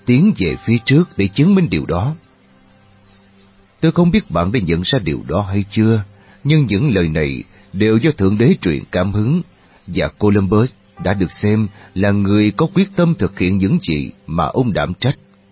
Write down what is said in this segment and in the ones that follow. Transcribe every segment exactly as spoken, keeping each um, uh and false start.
tiến về phía trước để chứng minh điều đó. Tôi không biết bạn đã nhận ra điều đó hay chưa, nhưng những lời này đều do Thượng Đế truyền cảm hứng, và Columbus đã được xem là người có quyết tâm thực hiện những gì mà ông đảm trách.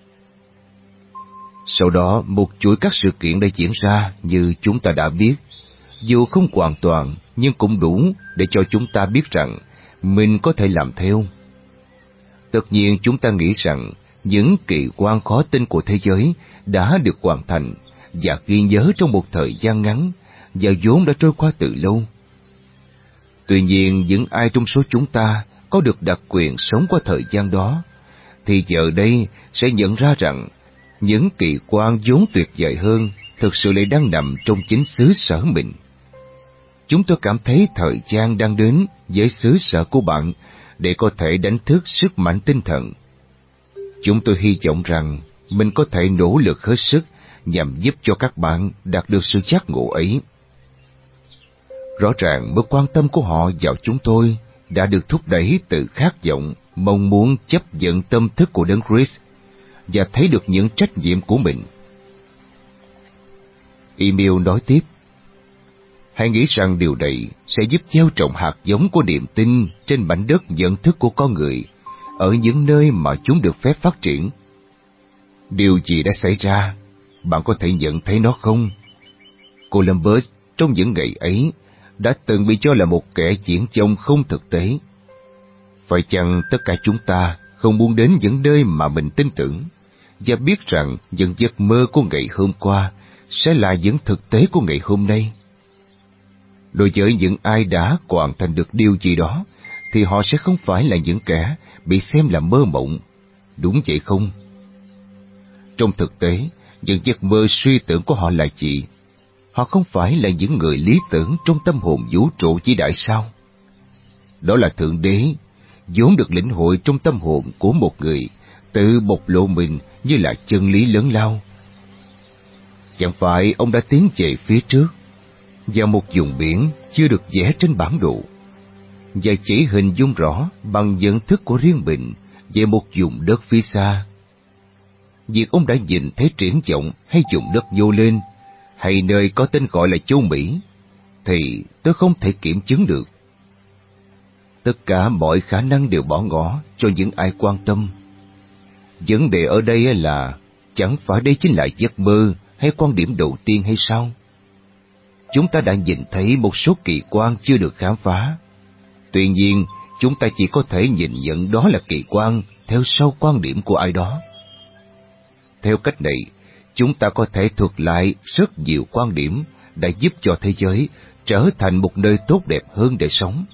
Sau đó, một chuỗi các sự kiện đã diễn ra như chúng ta đã biết, dù không hoàn toàn nhưng cũng đủ để cho chúng ta biết rằng mình có thể làm theo. Tất nhiên chúng ta nghĩ rằng những kỳ quan khó tin của thế giới đã được hoàn thành và ghi nhớ trong một thời gian ngắn và vốn đã trôi qua từ lâu. Tuy nhiên, những ai trong số chúng ta có được đặc quyền sống qua thời gian đó, thì giờ đây sẽ nhận ra rằng những kỳ quan vốn tuyệt vời hơn thực sự lại đang nằm trong chính xứ sở mình. Chúng tôi cảm thấy thời gian đang đến với xứ sở của bạn để có thể đánh thức sức mạnh tinh thần. Chúng tôi hy vọng rằng mình có thể nỗ lực hết sức nhằm giúp cho các bạn đạt được sự giác ngộ ấy. Rõ ràng mối quan tâm của họ vào chúng tôi đã được thúc đẩy từ khát vọng, mong muốn chấp nhận tâm thức của Đấng Christ và thấy được những trách nhiệm của mình. Email nói tiếp: hãy nghĩ rằng điều này sẽ giúp gieo trồng hạt giống của niềm tin trên mảnh đất nhận thức của con người, ở những nơi mà chúng được phép phát triển. Điều gì đã xảy ra? Bạn có thể nhận thấy nó không? Columbus trong những ngày ấy đã từng bị cho là một kẻ diễn dông không thực tế. Phải chăng tất cả chúng ta không muốn đến những nơi mà mình tin tưởng, và biết rằng những giấc mơ của ngày hôm qua sẽ là những thực tế của ngày hôm nay? Đối với những ai đã hoàn thành được điều gì đó, thì họ sẽ không phải là những kẻ bị xem là mơ mộng, đúng vậy không? Trong thực tế, những giấc mơ suy tưởng của họ là gì? Họ không phải là những người lý tưởng trong tâm hồn vũ trụ vĩ đại sao? Đó là Thượng Đế, vốn được lĩnh hội trong tâm hồn của một người, tự bộc lộ mình như là chân lý lớn lao. Chẳng phải ông đã tiến về phía trước, vào một vùng biển chưa được vẽ trên bản đồ, và chỉ hình dung rõ bằng nhận thức của riêng mình về một vùng đất phía xa. Việc ông đã nhìn thấy triển vọng hay vùng đất vô lên, hay nơi có tên gọi là châu Mỹ, thì tôi không thể kiểm chứng được. Tất cả mọi khả năng đều bỏ ngỏ cho những ai quan tâm. Vấn đề ở đây là, chẳng phải đây chính là giấc mơ hay quan điểm đầu tiên hay sao? Chúng ta đã nhìn thấy một số kỳ quan chưa được khám phá. Tuy nhiên, chúng ta chỉ có thể nhìn nhận đó là kỳ quan theo sau quan điểm của ai đó. Theo cách này, chúng ta có thể thuật lại rất nhiều quan điểm đã giúp cho thế giới trở thành một nơi tốt đẹp hơn để sống.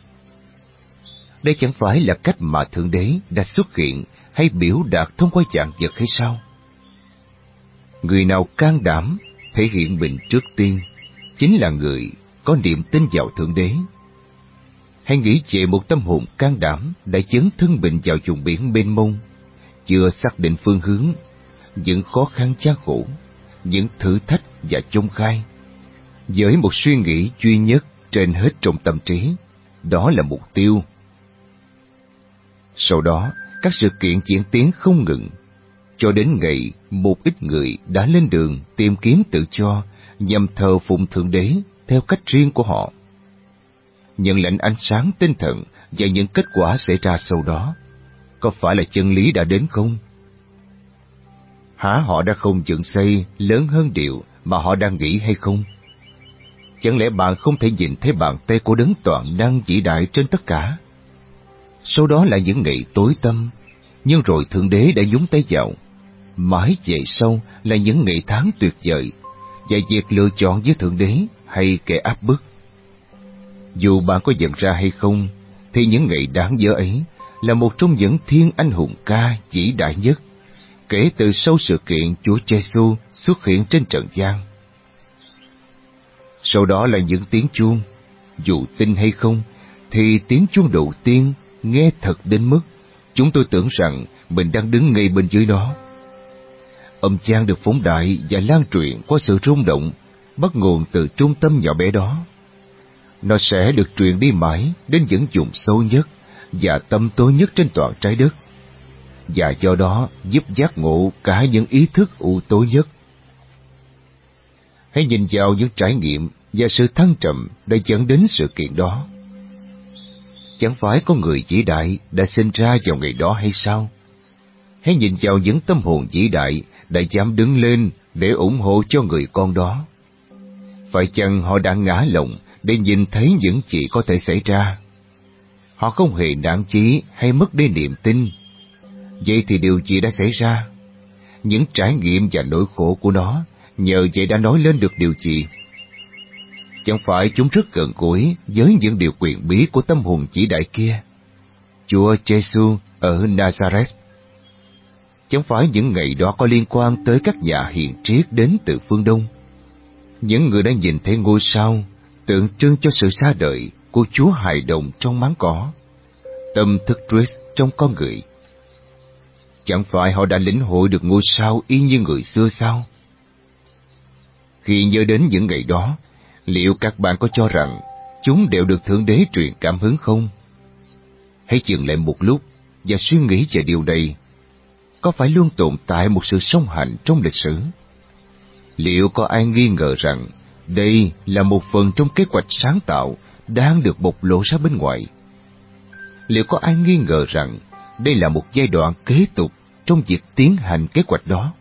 Đây chẳng phải là cách mà Thượng Đế đã xuất hiện hay biểu đạt thông qua dạng vật hay sao? Người nào can đảm thể hiện mình trước tiên chính là người có niềm tin vào Thượng Đế. Hãy nghĩ về một tâm hồn can đảm đã dấn thân mình vào vùng biển mênh mông, chưa xác định phương hướng, những khó khăn gian khổ, những thử thách và chông gai, với một suy nghĩ duy nhất trên hết trong tâm trí, đó là mục tiêu. Sau đó, các sự kiện diễn tiến không ngừng, cho đến ngày một ít người đã lên đường tìm kiếm tự do nhằm thờ phụng Thượng Đế theo cách riêng của họ. Nhận lãnh ánh sáng tinh thần và những kết quả xảy ra sau đó, có phải là chân lý đã đến không? Hả, họ đã không dựng xây lớn hơn điều mà họ đang nghĩ hay không? Chẳng lẽ bạn không thể nhìn thấy bàn tay của Đấng toàn năng vĩ đại trên tất cả? Sau đó là những ngày tối tăm, nhưng rồi Thượng Đế đã nhúng tay vào. Mãi về sau là những ngày tháng tuyệt vời, và việc lựa chọn giữa Thượng Đế hay kẻ áp bức. Dù bạn có nhận ra hay không, thì những ngày đáng nhớ ấy là một trong những thiên anh hùng ca vĩ đại nhất kể từ sau sự kiện Chúa Giêsu xuất hiện trên trần gian. Sau đó là những tiếng chuông. Dù tin hay không, thì tiếng chuông đầu tiên nghe thật đến mức chúng tôi tưởng rằng mình đang đứng ngay bên dưới nó. Âm thanh được phóng đại và lan truyền qua sự rung động bắt nguồn từ trung tâm nhỏ bé đó. Nó sẽ được truyền đi mãi đến những vùng sâu nhất và tăm tối nhất trên toàn trái đất. và do đó giúp giác ngộ cả những ý thức u tối nhất. Hãy nhìn vào những trải nghiệm và sự thăng trầm đã dẫn đến sự kiện đó. Chẳng phải có người vĩ đại đã sinh ra vào ngày đó hay sao? Hãy nhìn vào những tâm hồn vĩ đại đã dám đứng lên để ủng hộ cho người con đó. Phải chăng họ đã ngã lòng để nhìn thấy những gì có thể xảy ra? Họ không hề nản chí hay mất đi niềm tin. Vậy thì điều gì đã xảy ra? Những trải nghiệm và nỗi khổ của nó nhờ vậy đã nói lên được điều gì? Chẳng phải chúng rất gần gũi với những điều quyền bí của tâm hồn vĩ đại kia? Chúa Giêsu ở Nazareth. Chẳng phải những ngày đó có liên quan tới các nhà hiền triết đến từ phương Đông? Những người đã nhìn thấy ngôi sao tượng trưng cho sự ra đời của Chúa hài đồng trong máng cỏ, tâm thức Christ trong con người. Chẳng phải họ đã lĩnh hội được ngôi sao y như người xưa sao? Khi nhớ đến những ngày đó, liệu các bạn có cho rằng chúng đều được Thượng Đế truyền cảm hứng không? Hãy dừng lại một lúc và suy nghĩ về điều này. Có phải luôn tồn tại một sự song hành trong lịch sử? Liệu có ai nghi ngờ rằng đây là một phần trong kế hoạch sáng tạo đang được bộc lộ ra bên ngoài? Liệu có ai nghi ngờ rằng đây là một giai đoạn kế tục trong việc tiến hành kế hoạch đó?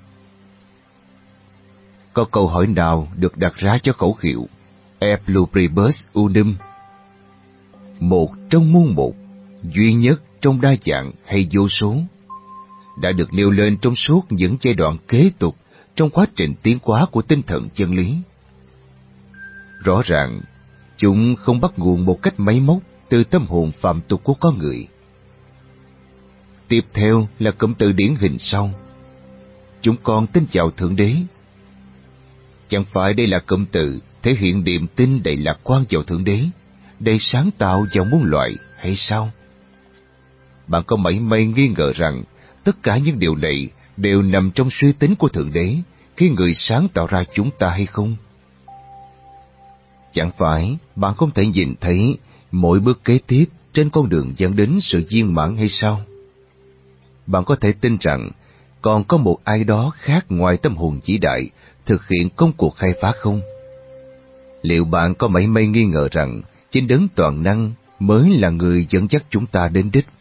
Có câu hỏi nào được đặt ra cho khẩu hiệu E pluribus unum, một trong muôn một, duy nhất trong đa dạng hay vô số, đã được nêu lên trong suốt những giai đoạn kế tục trong quá trình tiến hóa của tinh thần chân lý. Rõ ràng, chúng không bắt nguồn một cách máy móc từ tâm hồn phàm tục của con người. Tiếp theo là cụm từ điển hình sau: chúng con tin vào Thượng Đế. Chẳng phải đây là cụm từ thể hiện niềm tin đầy lạc quan vào Thượng Đế, đầy sáng tạo vào muôn loại hay sao? Bạn có mảy may nghi ngờ rằng tất cả những điều này đều nằm trong suy tính của Thượng Đế khi Người sáng tạo ra chúng ta hay không? Chẳng phải bạn không thể nhìn thấy mỗi bước kế tiếp trên con đường dẫn đến sự viên mãn hay sao? Bạn có thể tin rằng còn có một ai đó khác ngoài tâm hồn vĩ đại thực hiện công cuộc khai phá không? Liệu bạn có mảy may nghi ngờ rằng chính Đấng toàn năng mới là người dẫn dắt chúng ta đến đích?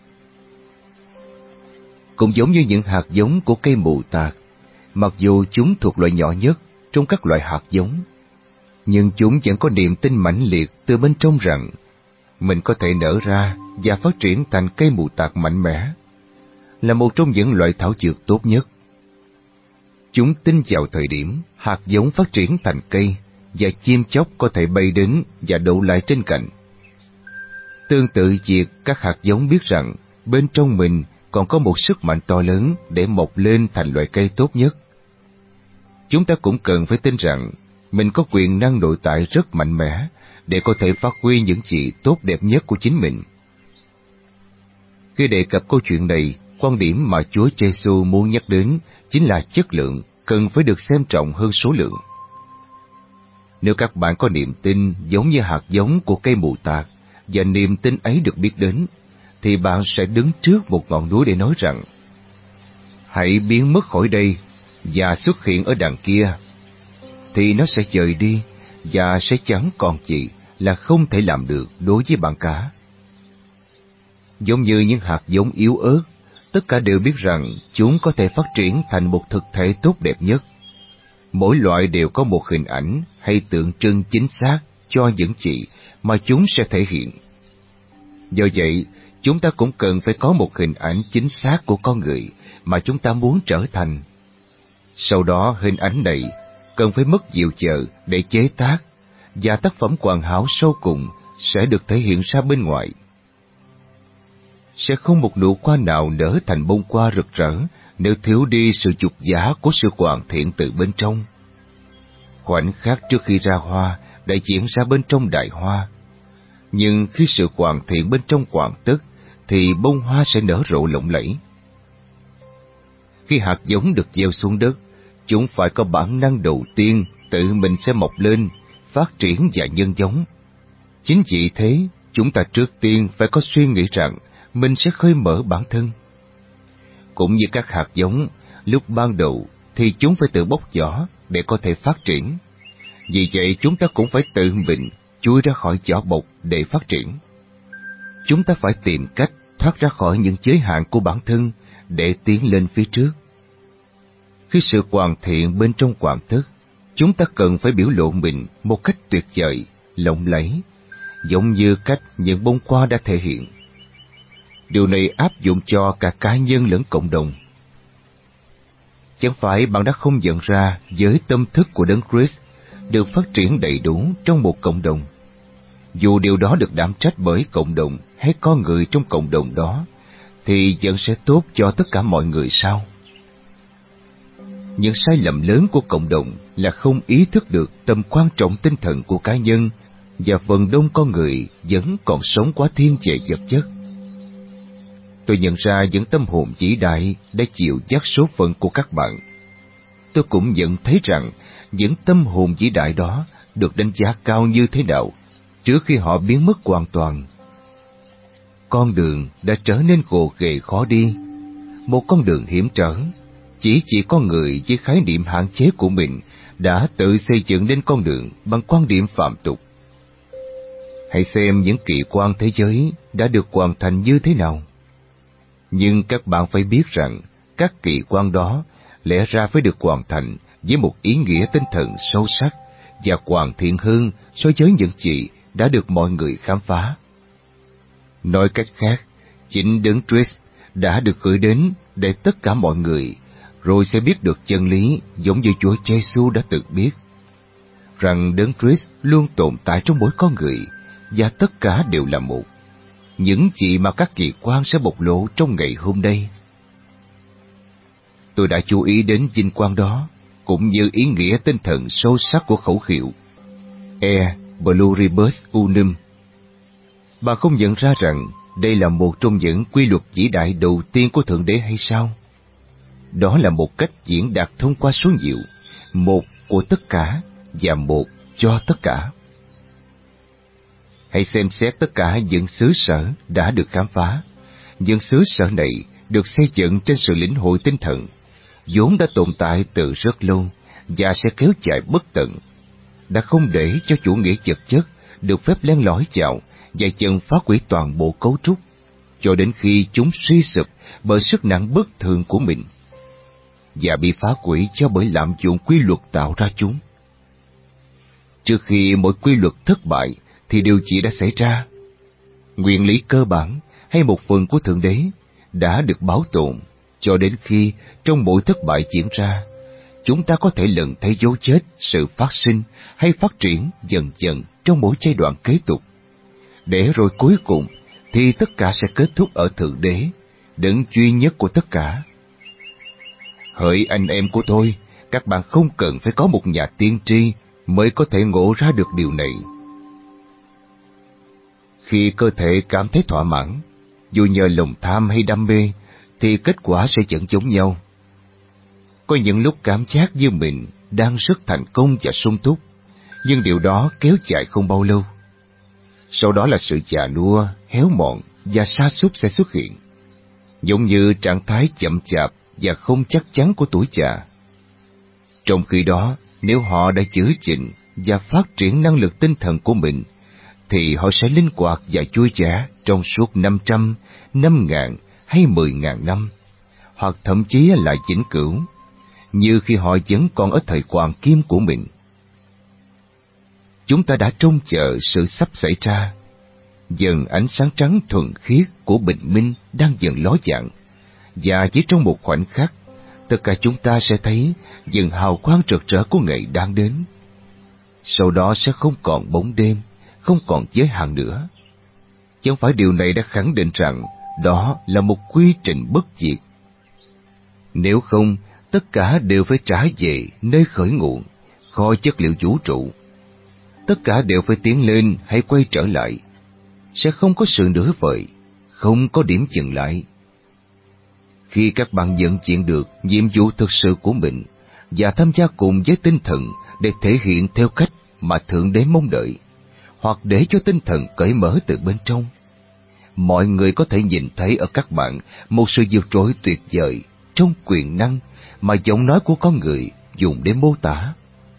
Cũng giống như những hạt giống của cây mù tạt, mặc dù chúng thuộc loại nhỏ nhất trong các loại hạt giống, nhưng chúng vẫn có niềm tin mãnh liệt từ bên trong rằng mình có thể nở ra và phát triển thành cây mù tạt mạnh mẽ, là một trong những loại thảo dược tốt nhất. Chúng tin vào thời điểm hạt giống phát triển thành cây và chim chóc có thể bay đến và đậu lại trên cành. Tương tự việc các hạt giống biết rằng bên trong mình còn có một sức mạnh to lớn để mọc lên thành loại cây tốt nhất. Chúng ta cũng cần phải tin rằng mình có quyền năng nội tại rất mạnh mẽ để có thể phát huy những gì tốt đẹp nhất của chính mình. Khi đề cập câu chuyện này, quan điểm mà Chúa Giêsu muốn nhắc đến chính là chất lượng cần phải được xem trọng hơn số lượng. Nếu các bạn có niềm tin giống như hạt giống của cây mù tạt và niềm tin ấy được biết đến, thì bạn sẽ đứng trước một ngọn núi để nói rằng: hãy biến mất khỏi đây và xuất hiện ở đằng kia, thì nó sẽ dời đi và sẽ chẳng còn gì là không thể làm được đối với bạn cả. Giống như những hạt giống yếu ớt, tất cả đều biết rằng chúng có thể phát triển thành một thực thể tốt đẹp nhất. Mỗi loại đều có một hình ảnh hay tượng trưng chính xác cho những gì mà chúng sẽ thể hiện. Do vậy, chúng ta cũng cần phải có một hình ảnh chính xác của con người mà chúng ta muốn trở thành. Sau đó, hình ảnh này cần phải mất nhiều giờ để chế tác, và tác phẩm hoàn hảo sau cùng sẽ được thể hiện ra bên ngoài. Sẽ không một nụ hoa nào nở thành bông hoa rực rỡ nếu thiếu đi sự dục giả của sự hoàn thiện từ bên trong. Khoảnh khắc trước khi ra hoa đã diễn ra bên trong đại hoa, nhưng khi sự hoàn thiện bên trong hoàn tất thì bông hoa sẽ nở rộ lộng lẫy. Khi hạt giống được gieo xuống đất, chúng phải có bản năng đầu tiên tự mình sẽ mọc lên, phát triển và nhân giống. Chính vì thế, chúng ta trước tiên phải có suy nghĩ rằng mình sẽ khơi mở bản thân. Cũng như các hạt giống, lúc ban đầu thì chúng phải tự bốc vỏ để có thể phát triển. Vì vậy chúng ta cũng phải tự mình chui ra khỏi vỏ bọc để phát triển. Chúng ta phải tìm cách thoát ra khỏi những giới hạn của bản thân để tiến lên phía trước. Khi sự hoàn thiện bên trong hoàn thức, chúng ta cần phải biểu lộ mình một cách tuyệt vời, lộng lẫy, giống như cách những bông hoa đã thể hiện. Điều này áp dụng cho cả cá nhân lẫn cộng đồng. Chẳng phải bạn đã không nhận ra giới tâm thức của Đấng Christ được phát triển đầy đủ trong một cộng đồng? Dù điều đó được đảm trách bởi cộng đồng hay con người trong cộng đồng đó, thì vẫn sẽ tốt cho tất cả mọi người sao? Những sai lầm lớn của cộng đồng là không ý thức được tầm quan trọng tinh thần của cá nhân, và phần đông con người vẫn còn sống quá thiên về vật chất. Tôi nhận ra những tâm hồn vĩ đại đã chịu dắt số phận của các bạn. Tôi cũng nhận thấy rằng những tâm hồn vĩ đại đó được đánh giá cao như thế nào trước khi họ biến mất hoàn toàn. Con đường đã trở nên gồ ghề khó đi, một con đường hiểm trở. Chỉ chỉ có người với khái niệm hạn chế của mình đã tự xây dựng nên con đường bằng quan điểm phạm tục. Hãy xem những kỳ quan thế giới đã được hoàn thành như thế nào. Nhưng các bạn phải biết rằng các kỳ quan đó lẽ ra phải được hoàn thành với một ý nghĩa tinh thần sâu sắc và hoàn thiện hơn so với những gì đã được mọi người khám phá. Nói cách khác, chính Đấng Christ đã được gửi đến để tất cả mọi người rồi sẽ biết được chân lý giống như Chúa Giêsu đã từng biết, rằng Đấng Christ luôn tồn tại trong mỗi con người và tất cả đều là một. Những gì mà các kỳ quan sẽ bộc lộ trong ngày hôm nay. Tôi đã chú ý đến vinh quang đó, cũng như ý nghĩa tinh thần sâu sắc của khẩu hiệu E Pluribus Unum. Bà không nhận ra rằng đây là một trong những quy luật vĩ đại đầu tiên của Thượng Đế hay sao? Đó là một cách diễn đạt thông qua số nhiều, một của tất cả và một cho tất cả. Hãy xem xét tất cả những xứ sở đã được khám phá. Những xứ sở này được xây dựng trên sự lĩnh hội tinh thần, vốn đã tồn tại từ rất lâu và sẽ kéo dài bất tận, đã không để cho chủ nghĩa vật chất được phép len lỏi vào và dần phá hủy toàn bộ cấu trúc, cho đến khi chúng suy sụp bởi sức nặng bất thường của mình, và bị phá hủy cho bởi lạm dụng quy luật tạo ra chúng. Trước khi mỗi quy luật thất bại, thì điều gì đã xảy ra? Nguyên lý cơ bản hay một phần của Thượng Đế đã được bảo tồn cho đến khi trong mỗi thất bại diễn ra, chúng ta có thể lần thấy dấu vết sự phát sinh hay phát triển dần dần trong mỗi giai đoạn kế tục, để rồi cuối cùng thì tất cả sẽ kết thúc ở Thượng Đế, đấng duy nhất của tất cả. Hỡi anh em của tôi, các bạn không cần phải có một nhà tiên tri mới có thể ngộ ra được điều này. Khi cơ thể cảm thấy thỏa mãn, dù nhờ lòng tham hay đam mê, thì kết quả sẽ vẫn giống nhau. Có những lúc cảm giác như mình đang rất thành công và sung túc, nhưng điều đó kéo dài không bao lâu. Sau đó là sự già nua, héo mòn và sa sút sẽ xuất hiện, giống như trạng thái chậm chạp và không chắc chắn của tuổi già. Trong khi đó, nếu họ đã giữ gìn và phát triển năng lực tinh thần của mình, thì họ sẽ linh hoạt và vui vẻ trong suốt năm trăm, năm ngàn hay mười ngàn năm, hoặc thậm chí là vĩnh cửu, như khi họ vẫn còn ở thời hoàng kim của mình. Chúng ta đã trông chờ sự sắp xảy ra. Dần ánh sáng trắng thuần khiết của bình minh đang dần ló dạng, và chỉ trong một khoảnh khắc, tất cả chúng ta sẽ thấy dần hào quang rực rỡ của ngày đang đến. Sau đó sẽ không còn bóng đêm, không còn giới hạn nữa. Chẳng phải điều này đã khẳng định rằng đó là một quy trình bất diệt? Nếu không, tất cả đều phải trả về nơi khởi nguồn, kho chất liệu vũ trụ. Tất cả đều phải tiến lên hay quay trở lại. Sẽ không có sự nửa vời, không có điểm dừng lại. Khi các bạn nhận diện được nhiệm vụ thực sự của mình và tham gia cùng với tinh thần để thể hiện theo cách mà Thượng Đế mong đợi, hoặc để cho tinh thần cởi mở từ bên trong, mọi người có thể nhìn thấy ở các bạn một sự vượt trội tuyệt vời trong quyền năng mà giọng nói của con người dùng để mô tả.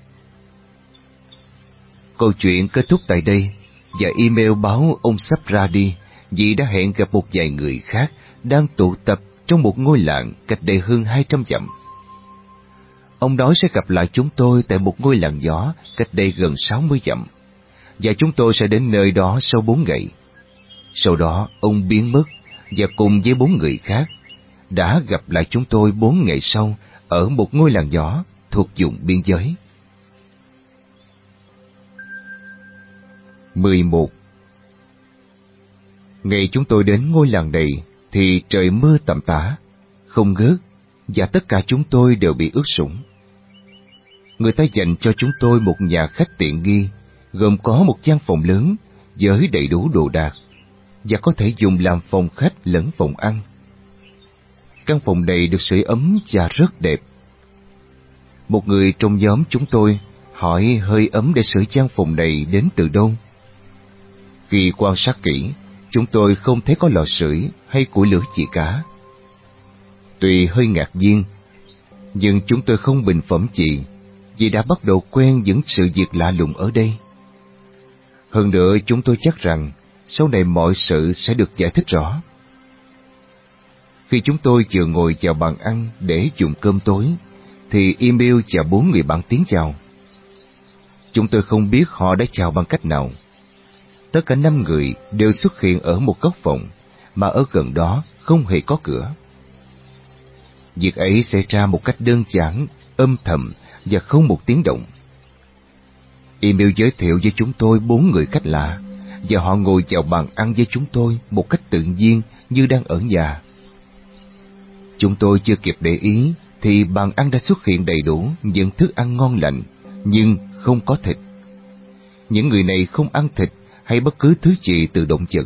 Câu chuyện kết thúc tại đây, và email báo ông sắp ra đi vì đã hẹn gặp một vài người khác đang tụ tập trong một ngôi làng cách đây hơn hai trăm dặm. Ông nói sẽ gặp lại chúng tôi tại một ngôi làng gió cách đây gần sáu mươi dặm, và chúng tôi sẽ đến nơi đó sau bốn ngày. Sau đó ông biến mất và cùng với bốn người khác đã gặp lại chúng tôi bốn ngày sau ở một ngôi làng gió thuộc vùng biên giới. mười một. Ngày chúng tôi đến ngôi làng này thì trời mưa tầm tã, không ngớt, và tất cả chúng tôi đều bị ướt sũng. Người ta dành cho chúng tôi một nhà khách tiện nghi, gồm có một gian phòng lớn với đầy đủ đồ đạc, và có thể dùng làm phòng khách lẫn phòng ăn. Căn phòng này được sưởi ấm và rất đẹp. Một người trong nhóm chúng tôi hỏi hơi ấm để sưởi gian phòng này đến từ đâu. Khi quan sát kỹ, chúng tôi không thấy có lò sưởi hay củi lửa gì cả. Tuy hơi ngạc nhiên, nhưng chúng tôi không bình phẩm gì, vì đã bắt đầu quen những sự việc lạ lùng ở đây. Hơn nữa, chúng tôi chắc rằng sau này mọi sự sẽ được giải thích rõ. Khi chúng tôi vừa ngồi vào bàn ăn để dùng cơm tối, thì Emil và bốn người bạn tiến vào. Chúng tôi không biết họ đã chào bằng cách nào. Tất cả năm người đều xuất hiện ở một góc phòng, mà ở gần đó không hề có cửa. Việc ấy xảy ra một cách đơn giản, âm thầm và không một tiếng động. Emil giới thiệu với chúng tôi bốn người khách lạ, và họ ngồi vào bàn ăn với chúng tôi một cách tự nhiên như đang ở nhà. Chúng tôi chưa kịp để ý thì bàn ăn đã xuất hiện đầy đủ những thức ăn ngon lành, nhưng không có thịt. Những người này không ăn thịt hay bất cứ thứ gì từ động vật.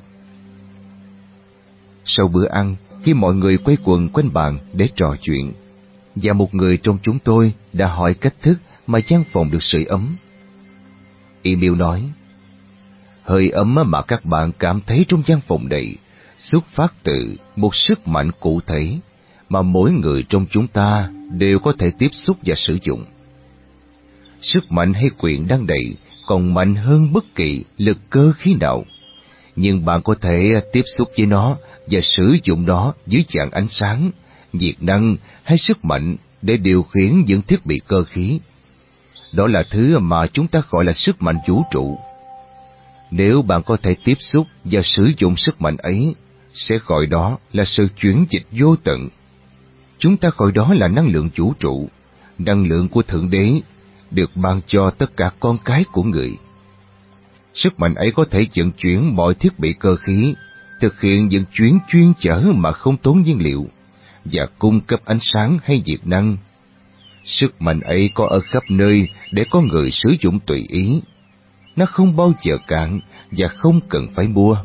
Sau bữa ăn, khi mọi người quay quần quanh bàn để trò chuyện, và một người trong chúng tôi đã hỏi cách thức mà gian phòng được sưởi ấm. Emil nói, hơi ấm mà các bạn cảm thấy trong gian phòng này xuất phát từ một sức mạnh cụ thể mà mỗi người trong chúng ta đều có thể tiếp xúc và sử dụng. Sức mạnh hay quyền năng này còn mạnh hơn bất kỳ lực cơ khí nào, nhưng bạn có thể tiếp xúc với nó và sử dụng nó dưới dạng ánh sáng, nhiệt năng hay sức mạnh để điều khiển những thiết bị cơ khí. Đó là thứ mà chúng ta gọi là sức mạnh vũ trụ. Nếu bạn có thể tiếp xúc và sử dụng sức mạnh ấy, sẽ gọi đó là sự chuyển dịch vô tận. Chúng ta gọi đó là năng lượng vũ trụ, năng lượng của Thượng Đế, được ban cho tất cả con cái của người. Sức mạnh ấy có thể vận chuyển mọi thiết bị cơ khí, thực hiện những chuyến chuyên chở mà không tốn nhiên liệu, và cung cấp ánh sáng hay nhiệt năng. Sức mạnh ấy có ở khắp nơi để con người sử dụng tùy ý. Nó không bao giờ cạn và không cần phải mua.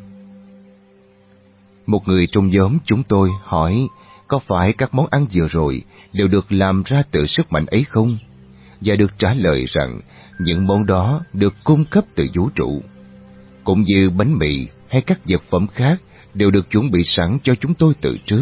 Một người trong nhóm chúng tôi hỏi có phải các món ăn vừa rồi đều được làm ra từ sức mạnh ấy không? Và được trả lời rằng những món đó được cung cấp từ vũ trụ, cũng như bánh mì hay các vật phẩm khác đều được chuẩn bị sẵn cho chúng tôi từ trước.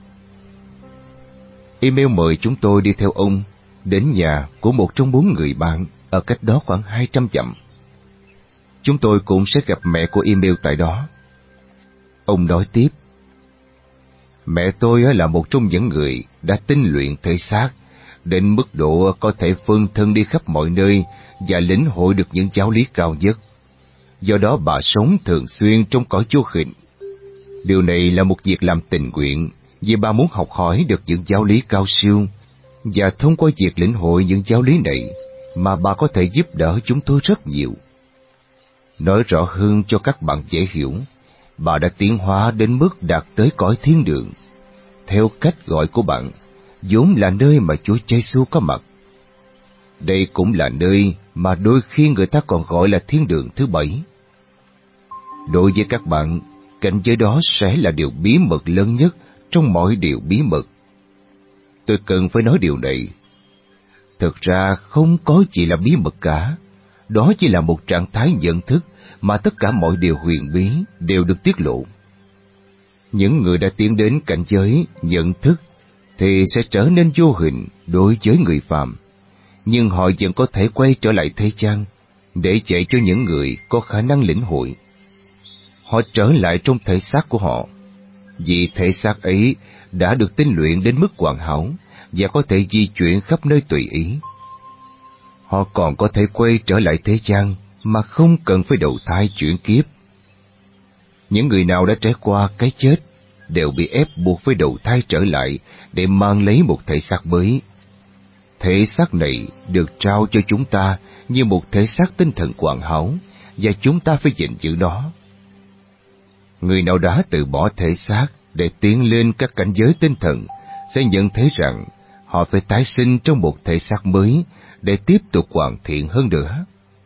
Email mời chúng tôi đi theo ông đến nhà của một trong bốn người bạn ở cách đó khoảng hai trăm dặm. Chúng tôi cũng sẽ gặp mẹ của Emil tại đó. Ông nói tiếp, mẹ tôi là một trong những người đã tinh luyện thể xác đến mức độ có thể phân thân đi khắp mọi nơi và lĩnh hội được những giáo lý cao nhất. Do đó bà sống thường xuyên trong cõi vô hình. Điều này là một việc làm tình nguyện, vì bà muốn học hỏi được những giáo lý cao siêu, và thông qua việc lĩnh hội những giáo lý này mà bà có thể giúp đỡ chúng tôi rất nhiều. Nói rõ hơn cho các bạn dễ hiểu, bà đã tiến hóa đến mức đạt tới cõi thiên đường, theo cách gọi của bạn, vốn là nơi mà Chúa Giêsu có mặt. Đây cũng là nơi mà đôi khi người ta còn gọi là thiên đường thứ bảy. Đối với các bạn, cảnh giới đó sẽ là điều bí mật lớn nhất trong mọi điều bí mật. Tôi cần phải nói điều này. Thực ra không có gì là bí mật cả, đó chỉ là một trạng thái nhận thức mà tất cả mọi điều huyền bí đều được tiết lộ. Những người đã tiến đến cảnh giới nhận thức thì sẽ trở nên vô hình đối với người phàm, nhưng họ vẫn có thể quay trở lại thế gian để dạy cho những người có khả năng lĩnh hội. Họ trở lại trong thể xác của họ, vì thể xác ấy đã được tinh luyện đến mức hoàn hảo và có thể di chuyển khắp nơi tùy ý. Họ còn có thể quay trở lại thế gian mà không cần phải đầu thai chuyển kiếp. Những người nào đã trải qua cái chết đều bị ép buộc phải đầu thai trở lại để mang lấy một thể xác mới. Thể xác này được trao cho chúng ta như một thể xác tinh thần hoàn hảo, và chúng ta phải gìn giữ nó. Người nào đã từ bỏ thể xác để tiến lên các cảnh giới tinh thần sẽ nhận thấy rằng họ phải tái sinh trong một thể xác mới để tiếp tục hoàn thiện hơn nữa.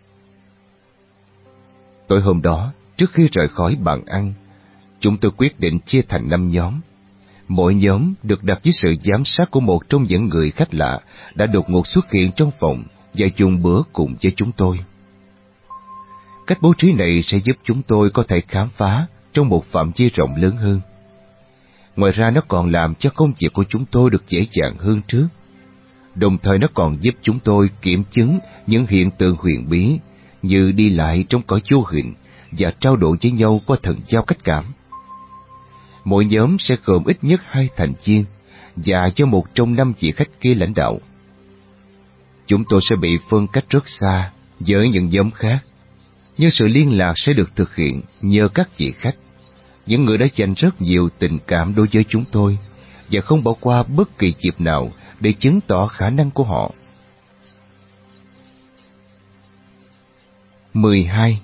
Tối hôm đó, trước khi rời khỏi bàn ăn, chúng tôi quyết định chia thành năm nhóm. Mỗi nhóm được đặt dưới sự giám sát của một trong những người khách lạ đã đột ngột xuất hiện trong phòng và dùng bữa cùng với chúng tôi. Cách bố trí này sẽ giúp chúng tôi có thể khám phá trong một phạm vi rộng lớn hơn. Ngoài ra, nó còn làm cho công việc của chúng tôi được dễ dàng hơn trước. Đồng thời nó còn giúp chúng tôi kiểm chứng những hiện tượng huyền bí như đi lại trong cõi vô hình và trao đổi với nhau qua thần giao cách cảm. Mỗi nhóm sẽ gồm ít nhất hai thành viên và cho một trong năm vị khách kia lãnh đạo. Chúng tôi sẽ bị phân cách rất xa với những nhóm khác, nhưng sự liên lạc sẽ được thực hiện nhờ các vị khách, những người đã dành rất nhiều tình cảm đối với chúng tôi và không bỏ qua bất kỳ dịp nào để chứng tỏ khả năng của họ. mười hai.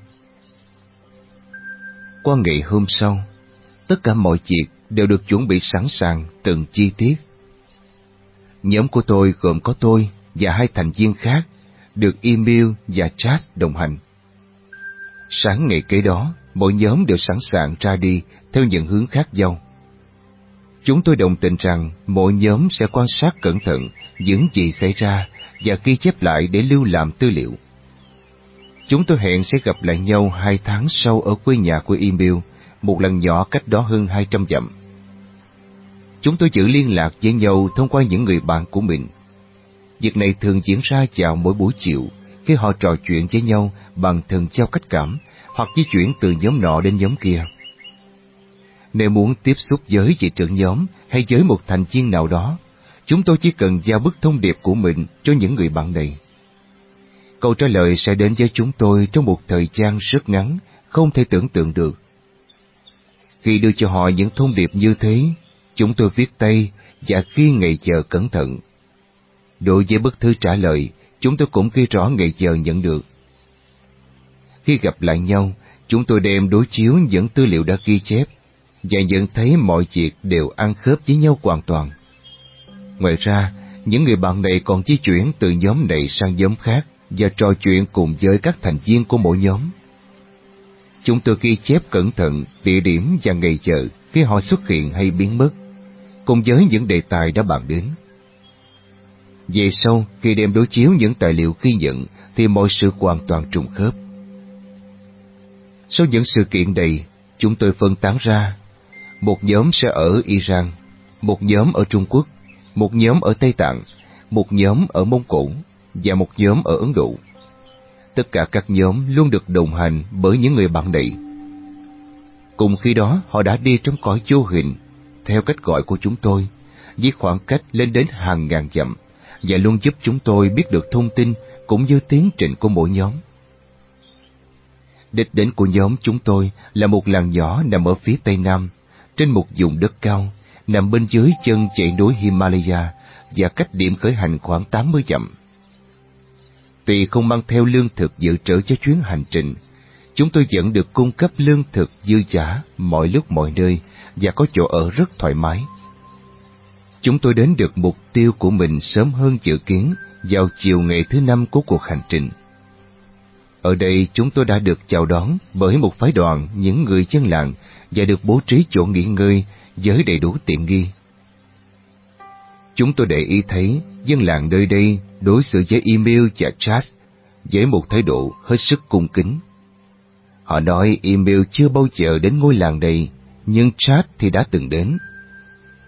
Qua ngày hôm sau, tất cả mọi việc đều được chuẩn bị sẵn sàng từng chi tiết. Nhóm của tôi gồm có tôi và hai thành viên khác, được Emil và Chad đồng hành. Sáng ngày kế đó, mỗi nhóm đều sẵn sàng ra đi theo những hướng khác nhau. Chúng tôi đồng tình rằng mỗi nhóm sẽ quan sát cẩn thận những gì xảy ra và ghi chép lại để lưu làm tư liệu. Chúng tôi hẹn sẽ gặp lại nhau hai tháng sau ở quê nhà của Emil, một lần nhỏ cách đó hơn hai trăm dặm. Chúng tôi giữ liên lạc với nhau thông qua những người bạn của mình. Việc này thường diễn ra vào mỗi buổi chiều khi họ trò chuyện với nhau bằng thần giao cách cảm hoặc di chuyển từ nhóm nọ đến nhóm kia. Nếu muốn tiếp xúc với vị trưởng nhóm hay với một thành viên nào đó, chúng tôi chỉ cần giao bức thông điệp của mình cho những người bạn này. Câu trả lời sẽ đến với chúng tôi trong một thời gian rất ngắn, không thể tưởng tượng được. Khi đưa cho họ những thông điệp như thế, chúng tôi viết tay và ghi ngày giờ cẩn thận. Đối với bức thư trả lời, chúng tôi cũng ghi rõ ngày giờ nhận được. Khi gặp lại nhau, chúng tôi đem đối chiếu những tư liệu đã ghi chép và nhận thấy mọi việc đều ăn khớp với nhau hoàn toàn. Ngoài ra, những người bạn này còn di chuyển từ nhóm này sang nhóm khác và trò chuyện cùng với các thành viên của mỗi nhóm. Chúng tôi ghi chép cẩn thận địa điểm và ngày giờ khi họ xuất hiện hay biến mất, cùng với những đề tài đã bàn đến. Về sau, khi đem đối chiếu những tài liệu ghi nhận thì mọi sự hoàn toàn trùng khớp. Sau những sự kiện này, chúng tôi phân tán ra. Một nhóm sẽ ở Iran, một nhóm ở Trung Quốc, một nhóm ở Tây Tạng, một nhóm ở Mông Cổ và một nhóm ở Ấn Độ. Tất cả các nhóm luôn được đồng hành bởi những người bạn này. Cùng khi đó, họ đã đi trong cõi vô hình, theo cách gọi của chúng tôi, với khoảng cách lên đến hàng ngàn dặm, và luôn giúp chúng tôi biết được thông tin cũng như tiến trình của mỗi nhóm. Đích đến của nhóm chúng tôi là một làng nhỏ nằm ở phía tây nam, trên một vùng đất cao, nằm bên dưới chân dãy núi Himalaya và cách điểm khởi hành khoảng tám mươi dặm. Tuy không mang theo lương thực dự trữ cho chuyến hành trình, chúng tôi vẫn được cung cấp lương thực dư dả mọi lúc mọi nơi và có chỗ ở rất thoải mái. Chúng tôi đến được mục tiêu của mình sớm hơn dự kiến vào chiều ngày thứ năm của cuộc hành trình. Ở đây chúng tôi đã được chào đón bởi một phái đoàn những người dân làng và được bố trí chỗ nghỉ ngơi với đầy đủ tiện nghi. Chúng tôi để ý thấy dân làng nơi đây đối xử với Emil và Chad với một thái độ hết sức cung kính. Họ nói Emil chưa bao giờ đến ngôi làng này, nhưng Chad thì đã từng đến.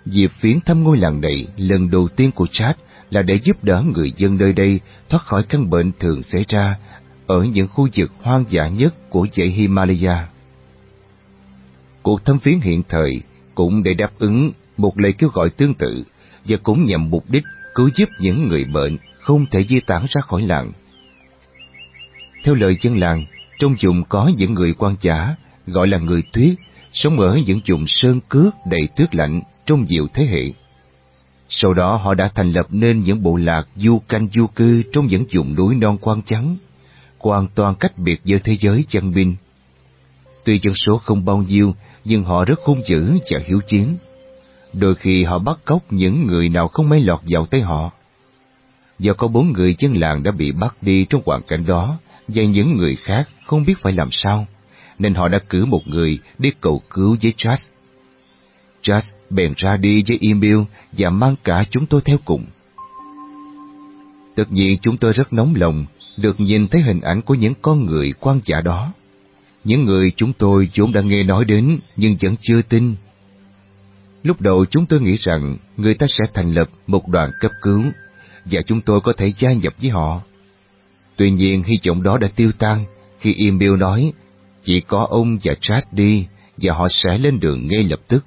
Dịp viếng thăm ngôi làng này lần đầu tiên của Chad là để giúp đỡ người dân nơi đây thoát khỏi căn bệnh thường xảy ra ở những khu vực hoang dã nhất của dãy Himalaya. Cuộc thăm viếng hiện thời cũng để đáp ứng một lời kêu gọi tương tự và cũng nhằm mục đích cứu giúp những người bệnh không thể di tản ra khỏi làng. Theo lời dân làng, trong vùng có những người quan giả gọi là người tuyết, sống ở những vùng sơn cước đầy tuyết lạnh trong nhiều thế hệ. Sau đó họ đã thành lập nên những bộ lạc du canh du cư trong những vùng núi non quang trắng, hoàn toàn cách biệt với thế giới chân binh. Tuy dân số không bao nhiêu, nhưng họ rất hung dữ và hiếu chiến. Đôi khi họ bắt cóc những người nào không may lọt vào tay họ. Do có bốn người dân làng đã bị bắt đi trong hoàn cảnh đó, và những người khác không biết phải làm sao, nên họ đã cử một người đi cầu cứu với Chad. Chad bèn ra đi với Emil và mang cả chúng tôi theo cùng. Tất nhiên chúng tôi rất nóng lòng được nhìn thấy hình ảnh của những con người quan giả đó. Những người chúng tôi vốn đã nghe nói đến nhưng vẫn chưa tin. Lúc đầu chúng tôi nghĩ rằng người ta sẽ thành lập một đoàn cấp cứu và chúng tôi có thể gia nhập với họ. Tuy nhiên hy vọng đó đã tiêu tan khi Emil nói chỉ có ông và Chad đi và họ sẽ lên đường ngay lập tức.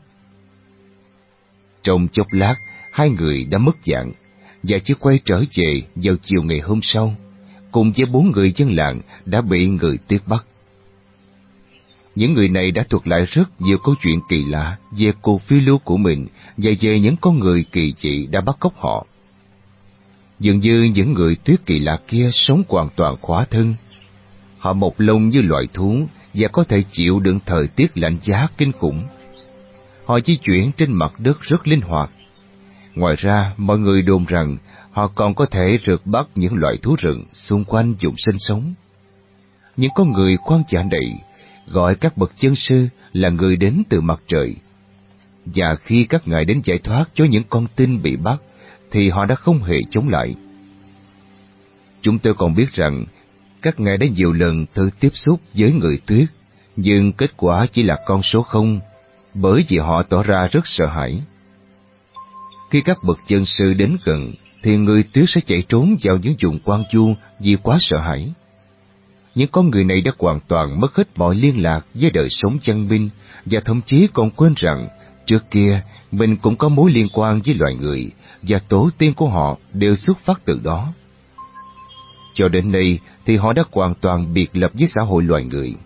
Trong chốc lát, hai người đã mất dạng và chỉ quay trở về vào chiều ngày hôm sau, cùng với bốn người dân làng đã bị người tuyết bắt. Những người này đã thuật lại rất nhiều câu chuyện kỳ lạ về cuộc phiêu lưu của mình và về những con người kỳ dị đã bắt cóc họ. Dường như những người tuyết kỳ lạ kia sống hoàn toàn khỏa thân. Họ mọc lông như loài thú và có thể chịu đựng thời tiết lạnh giá kinh khủng. Họ di chuyển trên mặt đất rất linh hoạt. Ngoài ra, mọi người đồn rằng họ còn có thể rượt bắt những loại thú rừng xung quanh vùng sinh sống. Những con người quan giả này gọi các bậc chân sư là người đến từ mặt trời. Và khi các ngài đến giải thoát cho những con tin bị bắt, thì họ đã không hề chống lại. Chúng tôi còn biết rằng các ngài đã nhiều lần thử tiếp xúc với người tuyết, nhưng kết quả chỉ là con số không, bởi vì họ tỏ ra rất sợ hãi. Khi các bậc chân sư đến gần, thì người tuyết sẽ chạy trốn vào những vùng hoang vu vì quá sợ hãi. Những con người này đã hoàn toàn mất hết mọi liên lạc với đời sống chân binh và thậm chí còn quên rằng trước kia mình cũng có mối liên quan với loài người và tổ tiên của họ đều xuất phát từ đó. Cho đến nay thì họ đã hoàn toàn biệt lập với xã hội loài người.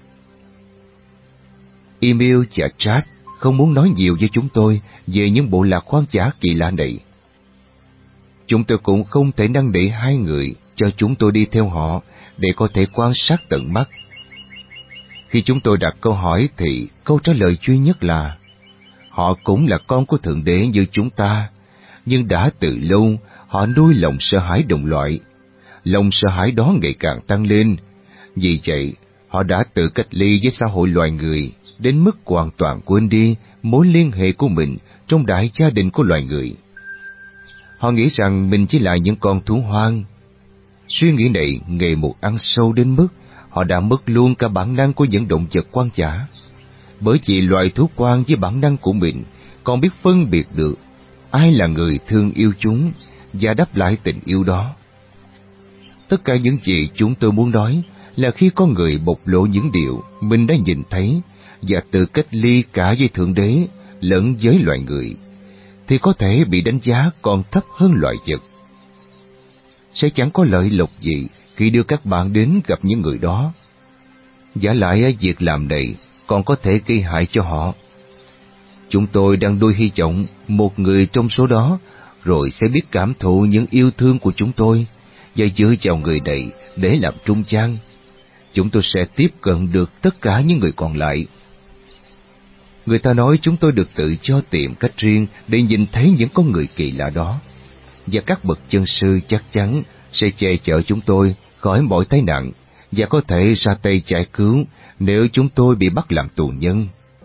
Emil và Chad không muốn nói nhiều với chúng tôi về những bộ lạc hoang dã kỳ lạ này. Chúng tôi cũng không thể năn nỉ hai người cho chúng tôi đi theo họ để có thể quan sát tận mắt. Khi chúng tôi đặt câu hỏi thì câu trả lời duy nhất là họ cũng là con của Thượng Đế như chúng ta, nhưng đã từ lâu họ nuôi lòng sợ hãi đồng loại. Lòng sợ hãi đó ngày càng tăng lên, vì vậy họ đã tự cách ly với xã hội loài người đến mức hoàn toàn quên đi mối liên hệ của mình trong đại gia đình của loài người. Họ nghĩ rằng mình chỉ là những con thú hoang. Suy nghĩ này ngày một ăn sâu đến mức họ đã mất luôn cả bản năng của những động vật hoang dã, bởi vì loài thú hoang với bản năng của mình còn biết phân biệt được ai là người thương yêu chúng và đáp lại tình yêu đó. Tất cả những gì chúng tôi muốn nói là khi con người bộc lộ những điều mình đã nhìn thấy và tự cách ly cả với Thượng Đế lẫn với loài người, thì có thể bị đánh giá còn thấp hơn loài vật. Sẽ chẳng có lợi lộc gì khi đưa các bạn đến gặp những người đó. Vả lại việc làm này còn có thể gây hại cho họ. Chúng tôi đang nuôi hy vọng một người trong số đó rồi sẽ biết cảm thụ những yêu thương của chúng tôi và dựa vào người này để làm trung gian. Chúng tôi sẽ tiếp cận được tất cả những người còn lại. Người ta nói chúng tôi được tự cho tìm cách riêng để nhìn thấy những con người kỳ lạ đó, và các bậc chân sư chắc chắn sẽ che chở chúng tôi khỏi mọi tai nạn và có thể ra tay giải cứu nếu chúng tôi bị bắt làm tù nhân.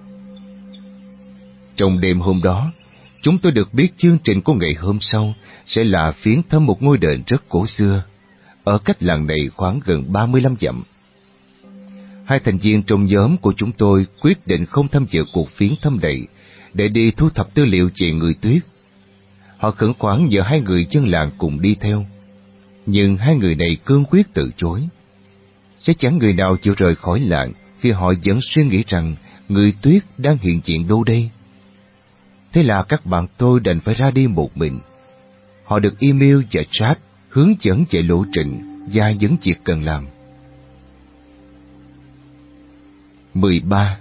Trong đêm hôm đó, chúng tôi được biết chương trình của ngày hôm sau sẽ là viếng thăm một ngôi đền rất cổ xưa, ở cách làng này khoảng gần ba mươi lăm dặm. Hai thành viên trong nhóm của chúng tôi quyết định không tham dự cuộc viếng thăm này để đi thu thập tư liệu về người Tuyết. Họ khẩn khoản nhờ hai người dân làng cùng đi theo, nhưng hai người này cương quyết từ chối. Sẽ chẳng người nào chịu rời khỏi làng khi họ vẫn suy nghĩ rằng người Tuyết đang hiện diện đâu đây. Thế là các bạn tôi đành phải ra đi một mình. Họ được email và chat hướng dẫn về lộ trình và những việc cần làm. mười ba.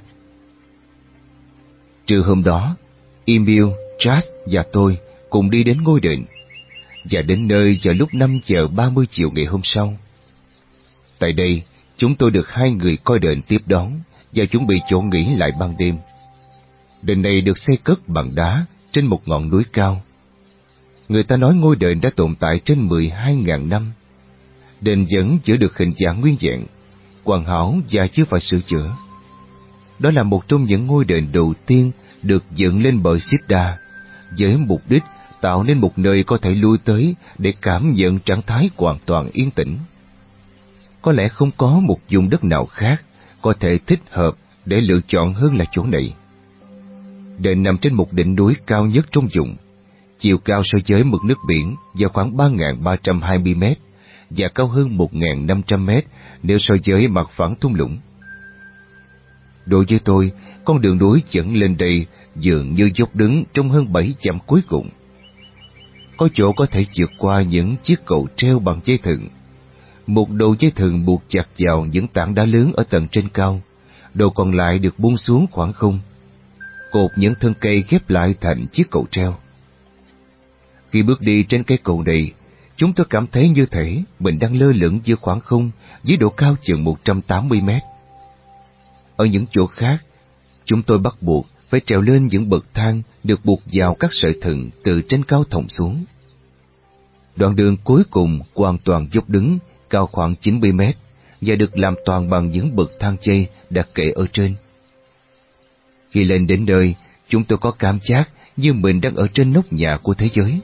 Trưa hôm đó, email, chat và tôi cùng đi đến ngôi đền, và đến nơi vào lúc năm giờ ba mươi chiều ngày hôm sau. Tại đây, chúng tôi được hai người coi đền tiếp đón và chuẩn bị chỗ nghỉ lại ban đêm. Đền này được xây cất bằng đá trên một ngọn núi cao. Người ta nói ngôi đền đã tồn tại trên mười hai nghìn năm. Đền vẫn giữ được hình dạng nguyên vẹn, hoàn hảo và chưa phải sửa chữa. Đó là một trong những ngôi đền đầu tiên được dựng lên bởi Siddha, với mục đích tạo nên một nơi có thể lui tới để cảm nhận trạng thái hoàn toàn yên tĩnh. Có lẽ không có một vùng đất nào khác có thể thích hợp để lựa chọn hơn là chỗ này. Đền nằm trên một đỉnh núi cao nhất trong vùng, chiều cao so với mực nước biển vào khoảng ba nghìn ba trăm hai mươi mét và cao hơn một nghìn năm trăm mét nếu so với mặt phẳng thung lũng. Đối với tôi, con đường núi dẫn lên đây dường như dốc đứng trong hơn bảy dặm cuối cùng. Có chỗ có thể vượt qua những chiếc cầu treo bằng dây thừng. Một đầu dây thừng buộc chặt vào những tảng đá lớn ở tầng trên cao, đầu còn lại được buông xuống khoảng không, cột những thân cây ghép lại thành chiếc cầu treo. Khi bước đi trên cây cầu này, chúng tôi cảm thấy như thể mình đang lơ lửng giữa khoảng không với độ cao chừng một trăm tám mươi mét. Ở những chỗ khác, chúng tôi bắt buộc phải trèo lên những bậc thang được buộc vào các sợi thừng từ trên cao thòng xuống. Đoạn đường cuối cùng hoàn toàn dốc đứng, cao khoảng chín mươi mét và được làm toàn bằng những bậc thang dây đặt kệ ở trên. Khi lên đến nơi, chúng tôi có cảm giác như mình đang ở trên nóc nhà của thế giới.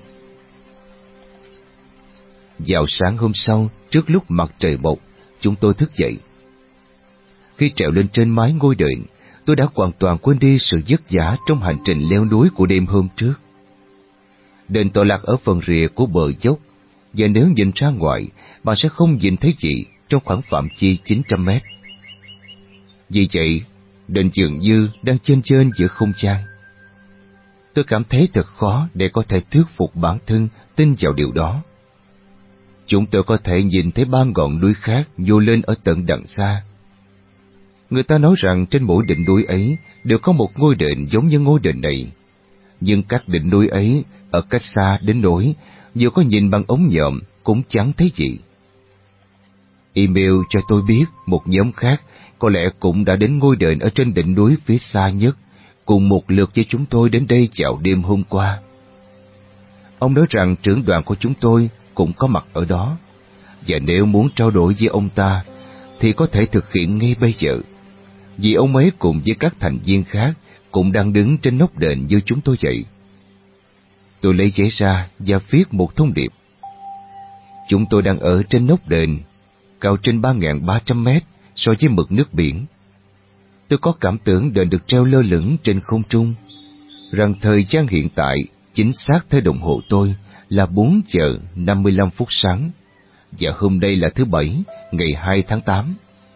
Vào sáng hôm sau, trước lúc mặt trời mọc, chúng tôi thức dậy. Khi trèo lên trên mái ngôi đền, tôi đã hoàn toàn quên đi sự vất vả trong hành trình leo núi của đêm hôm trước. Đền tọa lạc ở phần rìa của bờ dốc, và nếu nhìn ra ngoài, bạn sẽ không nhìn thấy gì trong khoảng phạm vi chín trăm mét. Vì vậy, đền dường như đang chênh chênh giữa không gian. Tôi cảm thấy thật khó để có thể thuyết phục bản thân tin vào điều đó. Chúng tôi có thể nhìn thấy ba ngọn núi khác nhô lên ở tận đằng xa. Người ta nói rằng trên mỗi đỉnh núi ấy đều có một ngôi đền giống như ngôi đền này, nhưng các đỉnh núi ấy ở cách xa đến nỗi dù có nhìn bằng ống nhòm cũng chẳng thấy gì. Email cho tôi biết một nhóm khác có lẽ cũng đã đến ngôi đền ở trên đỉnh núi phía xa nhất, cùng một lượt với chúng tôi đến đây vào đêm hôm qua. Ông nói rằng trưởng đoàn của chúng tôi cũng có mặt ở đó, và nếu muốn trao đổi với ông ta thì có thể thực hiện ngay bây giờ, vì ông ấy cùng với các thành viên khác cũng đang đứng trên nóc đền như chúng tôi vậy. Tôi lấy giấy ra và viết một thông điệp. Chúng tôi đang ở trên nóc đền, cao trên ba nghìn ba trăm mét so với mực nước biển. Tôi có cảm tưởng đền được treo lơ lửng trên không trung, rằng thời gian hiện tại chính xác theo đồng hồ tôi là bốn giờ năm mươi lăm phút sáng, và hôm nay là thứ Bảy, ngày hai tháng tám.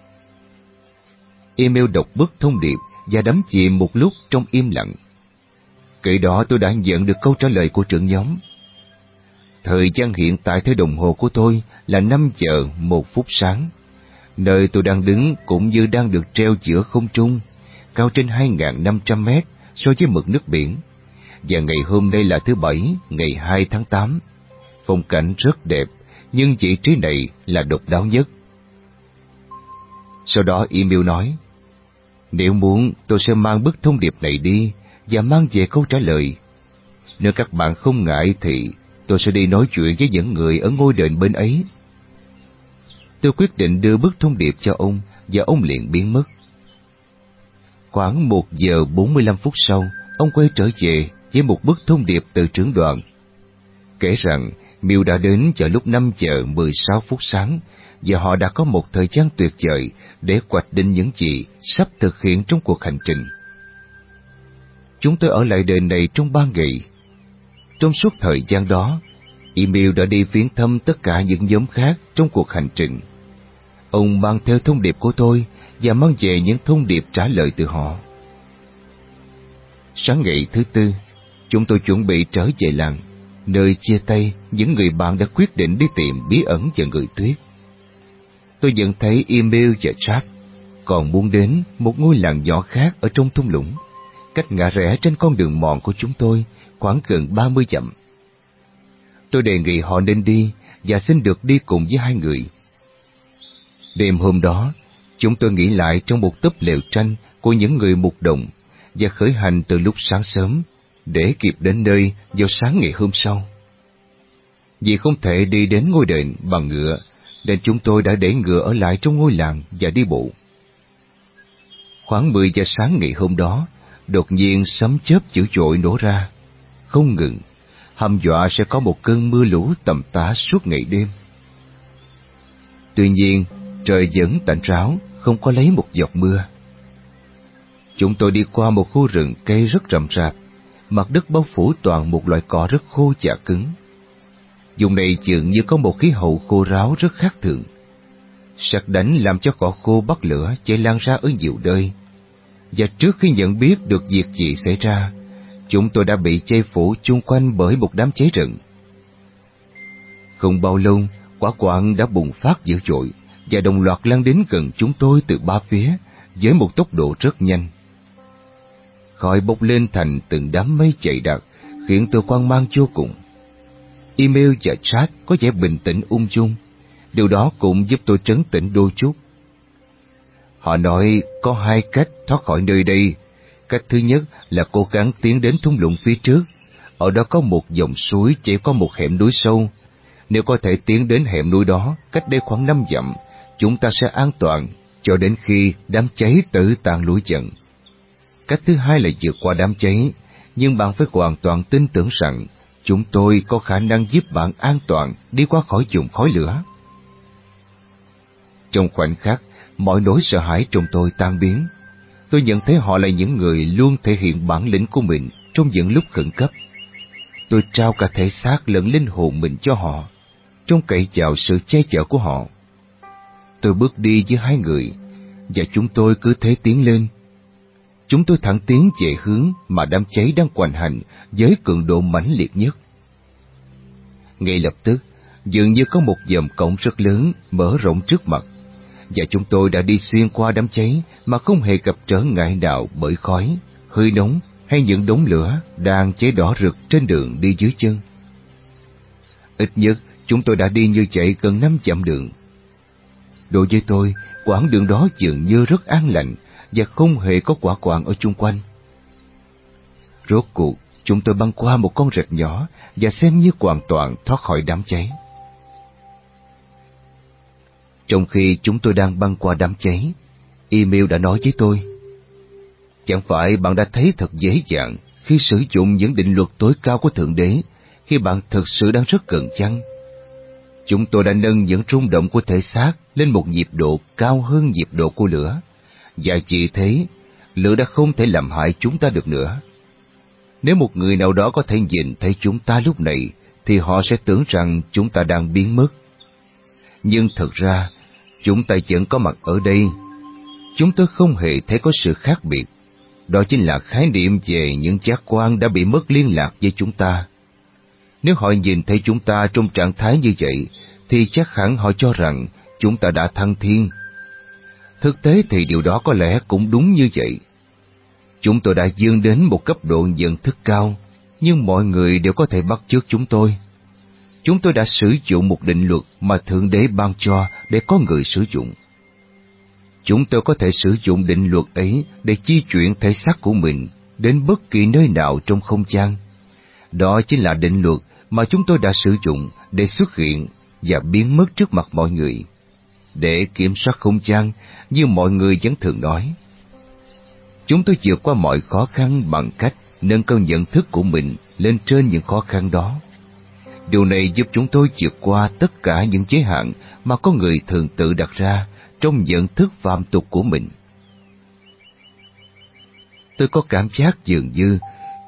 Email đọc bức thông điệp và đắm chìm một lúc trong im lặng. Kể đó tôi đã nhận được câu trả lời của trưởng nhóm. Thời gian hiện tại theo đồng hồ của tôi là năm giờ một phút sáng. Nơi tôi đang đứng cũng như đang được treo giữa không trung, cao trên hai nghìn năm trăm mét so với mực nước biển. Và ngày hôm nay là thứ Bảy, ngày hai tháng tám. Phong cảnh rất đẹp, nhưng vị trí này là độc đáo nhất. Sau đó email nói, nếu muốn tôi sẽ mang bức thông điệp này đi và mang về câu trả lời. Nếu các bạn không ngại thì tôi sẽ đi nói chuyện với những người ở ngôi đền bên ấy. Tôi quyết định đưa bức thông điệp cho ông và ông liền biến mất. Khoảng một giờ bốn mươi lăm phút sau, ông quay trở về với một bức thông điệp từ trưởng đoàn, kể rằng Miu đã đến vào lúc năm giờ mười sáu phút sáng và họ đã có một thời gian tuyệt vời để hoạch định những gì sắp thực hiện trong cuộc hành trình. chúng tôi ở lại đền này trong ba ngày. Trong suốt thời gian đó, Emil đã đi viếng thăm tất cả những nhóm khác trong cuộc hành trình. Ông mang theo thông điệp của tôi và mang về những thông điệp trả lời từ họ. Sáng ngày thứ tư, chúng tôi chuẩn bị trở về làng, nơi chia tay những người bạn đã quyết định đi tìm bí ẩn và người tuyết. Tôi nhận thấy Emil và Jack còn muốn đến một ngôi làng nhỏ khác ở trong thung lũng, cách ngã rẽ trên con đường mòn của chúng tôi khoảng gần ba mươi dặm. Tôi đề nghị họ nên đi và xin được đi cùng với hai người. Đêm hôm đó, chúng tôi nghỉ lại trong một túp lều tranh của những người mục đồng và khởi hành từ lúc sáng sớm để kịp đến nơi vào sáng ngày hôm sau. Vì không thể đi đến ngôi đền bằng ngựa, nên chúng tôi đã để ngựa ở lại trong ngôi làng và đi bộ. Khoảng mười giờ sáng ngày hôm đó, đột nhiên sấm chớp dữ dội nổ ra, không ngừng, hăm dọa sẽ có một cơn mưa lũ tầm tã suốt ngày đêm. Tuy nhiên, trời vẫn tạnh ráo, không có lấy một giọt mưa. Chúng tôi đi qua một khu rừng cây rất rậm rạp, mặt đất bao phủ toàn một loại cỏ rất khô và cứng. Vùng này dường như có một khí hậu khô ráo rất khác thường. Sét đánh làm cho cỏ khô bắt lửa cháy lan ra ở nhiều nơi. Và trước khi nhận biết được việc gì xảy ra, chúng tôi đã bị che phủ chung quanh bởi một đám cháy rừng. Không bao lâu, quả quạng đã bùng phát dữ dội và đồng loạt lan đến gần chúng tôi từ ba phía với một tốc độ rất nhanh. Khói bốc lên thành từng đám mây dày đặc, khiến tôi hoang mang vô cùng. Emil và Jack có vẻ bình tĩnh ung dung, điều đó cũng giúp tôi trấn tĩnh đôi chút. Họ nói có hai cách thoát khỏi nơi đây. Cách thứ nhất là cố gắng tiến đến thung lũng phía trước. Ở đó có một dòng suối chảy qua một hẻm núi sâu. Nếu có thể tiến đến hẻm núi đó, cách đây khoảng năm dặm, chúng ta sẽ an toàn cho đến khi đám cháy tự tàn lụi dần. Cách thứ hai là vượt qua đám cháy, nhưng bạn phải hoàn toàn tin tưởng rằng chúng tôi có khả năng giúp bạn an toàn đi qua khỏi vùng khói lửa. Trong khoảnh khắc, mọi nỗi sợ hãi trong tôi tan biến. Tôi nhận thấy họ là những người luôn thể hiện bản lĩnh của mình trong những lúc khẩn cấp. Tôi trao cả thể xác lẫn linh hồn mình cho họ, trông cậy vào sự che chở của họ. Tôi bước đi với hai người, và chúng tôi cứ thế tiến lên. Chúng tôi thẳng tiến về hướng mà đám cháy đang hoành hành với cường độ mãnh liệt nhất. Ngay lập tức, dường như có một dòm cổng rất lớn mở rộng trước mặt, và chúng tôi đã đi xuyên qua đám cháy mà không hề gặp trở ngại nào bởi khói, hơi nóng hay những đống lửa đang cháy đỏ rực trên đường đi dưới chân. Ít nhất, chúng tôi đã đi như chạy gần năm dặm đường. Đối với tôi, quãng đường đó dường như rất an lành và không hề có quả quạng ở chung quanh. Rốt cuộc, chúng tôi băng qua một con rạch nhỏ và xem như hoàn toàn thoát khỏi đám cháy. Trong khi chúng tôi đang băng qua đám cháy, Emil đã nói với tôi: "Chẳng phải bạn đã thấy thật dễ dàng khi sử dụng những định luật tối cao của Thượng Đế khi bạn thực sự đang rất cần chăng? Chúng tôi đã nâng những rung động của thể xác lên một nhịp độ cao hơn nhịp độ của lửa, và vì thế, lửa đã không thể làm hại chúng ta được nữa. Nếu một người nào đó có thể nhìn thấy chúng ta lúc này, thì họ sẽ tưởng rằng chúng ta đang biến mất. Nhưng thực ra, chúng ta vẫn có mặt ở đây. Chúng tôi không hề thấy có sự khác biệt. Đó chính là khái niệm về những giác quan đã bị mất liên lạc với chúng ta. Nếu họ nhìn thấy chúng ta trong trạng thái như vậy, thì chắc hẳn họ cho rằng chúng ta đã thăng thiên. Thực tế thì điều đó có lẽ cũng đúng như vậy. Chúng tôi đã vươn đến một cấp độ nhận thức cao, nhưng mọi người đều có thể bắt chước chúng tôi. Chúng tôi đã sử dụng một định luật mà Thượng Đế ban cho để có người sử dụng. Chúng tôi có thể sử dụng định luật ấy để di chuyển thể xác của mình đến bất kỳ nơi nào trong không gian. Đó chính là định luật mà chúng tôi đã sử dụng để xuất hiện và biến mất trước mặt mọi người, để kiểm soát không gian như mọi người vẫn thường nói. Chúng tôi vượt qua mọi khó khăn bằng cách nâng cao nhận thức của mình lên trên những khó khăn đó. Điều này giúp chúng tôi vượt qua tất cả những giới hạn mà con người thường tự đặt ra trong nhận thức phàm tục của mình. Tôi có cảm giác dường như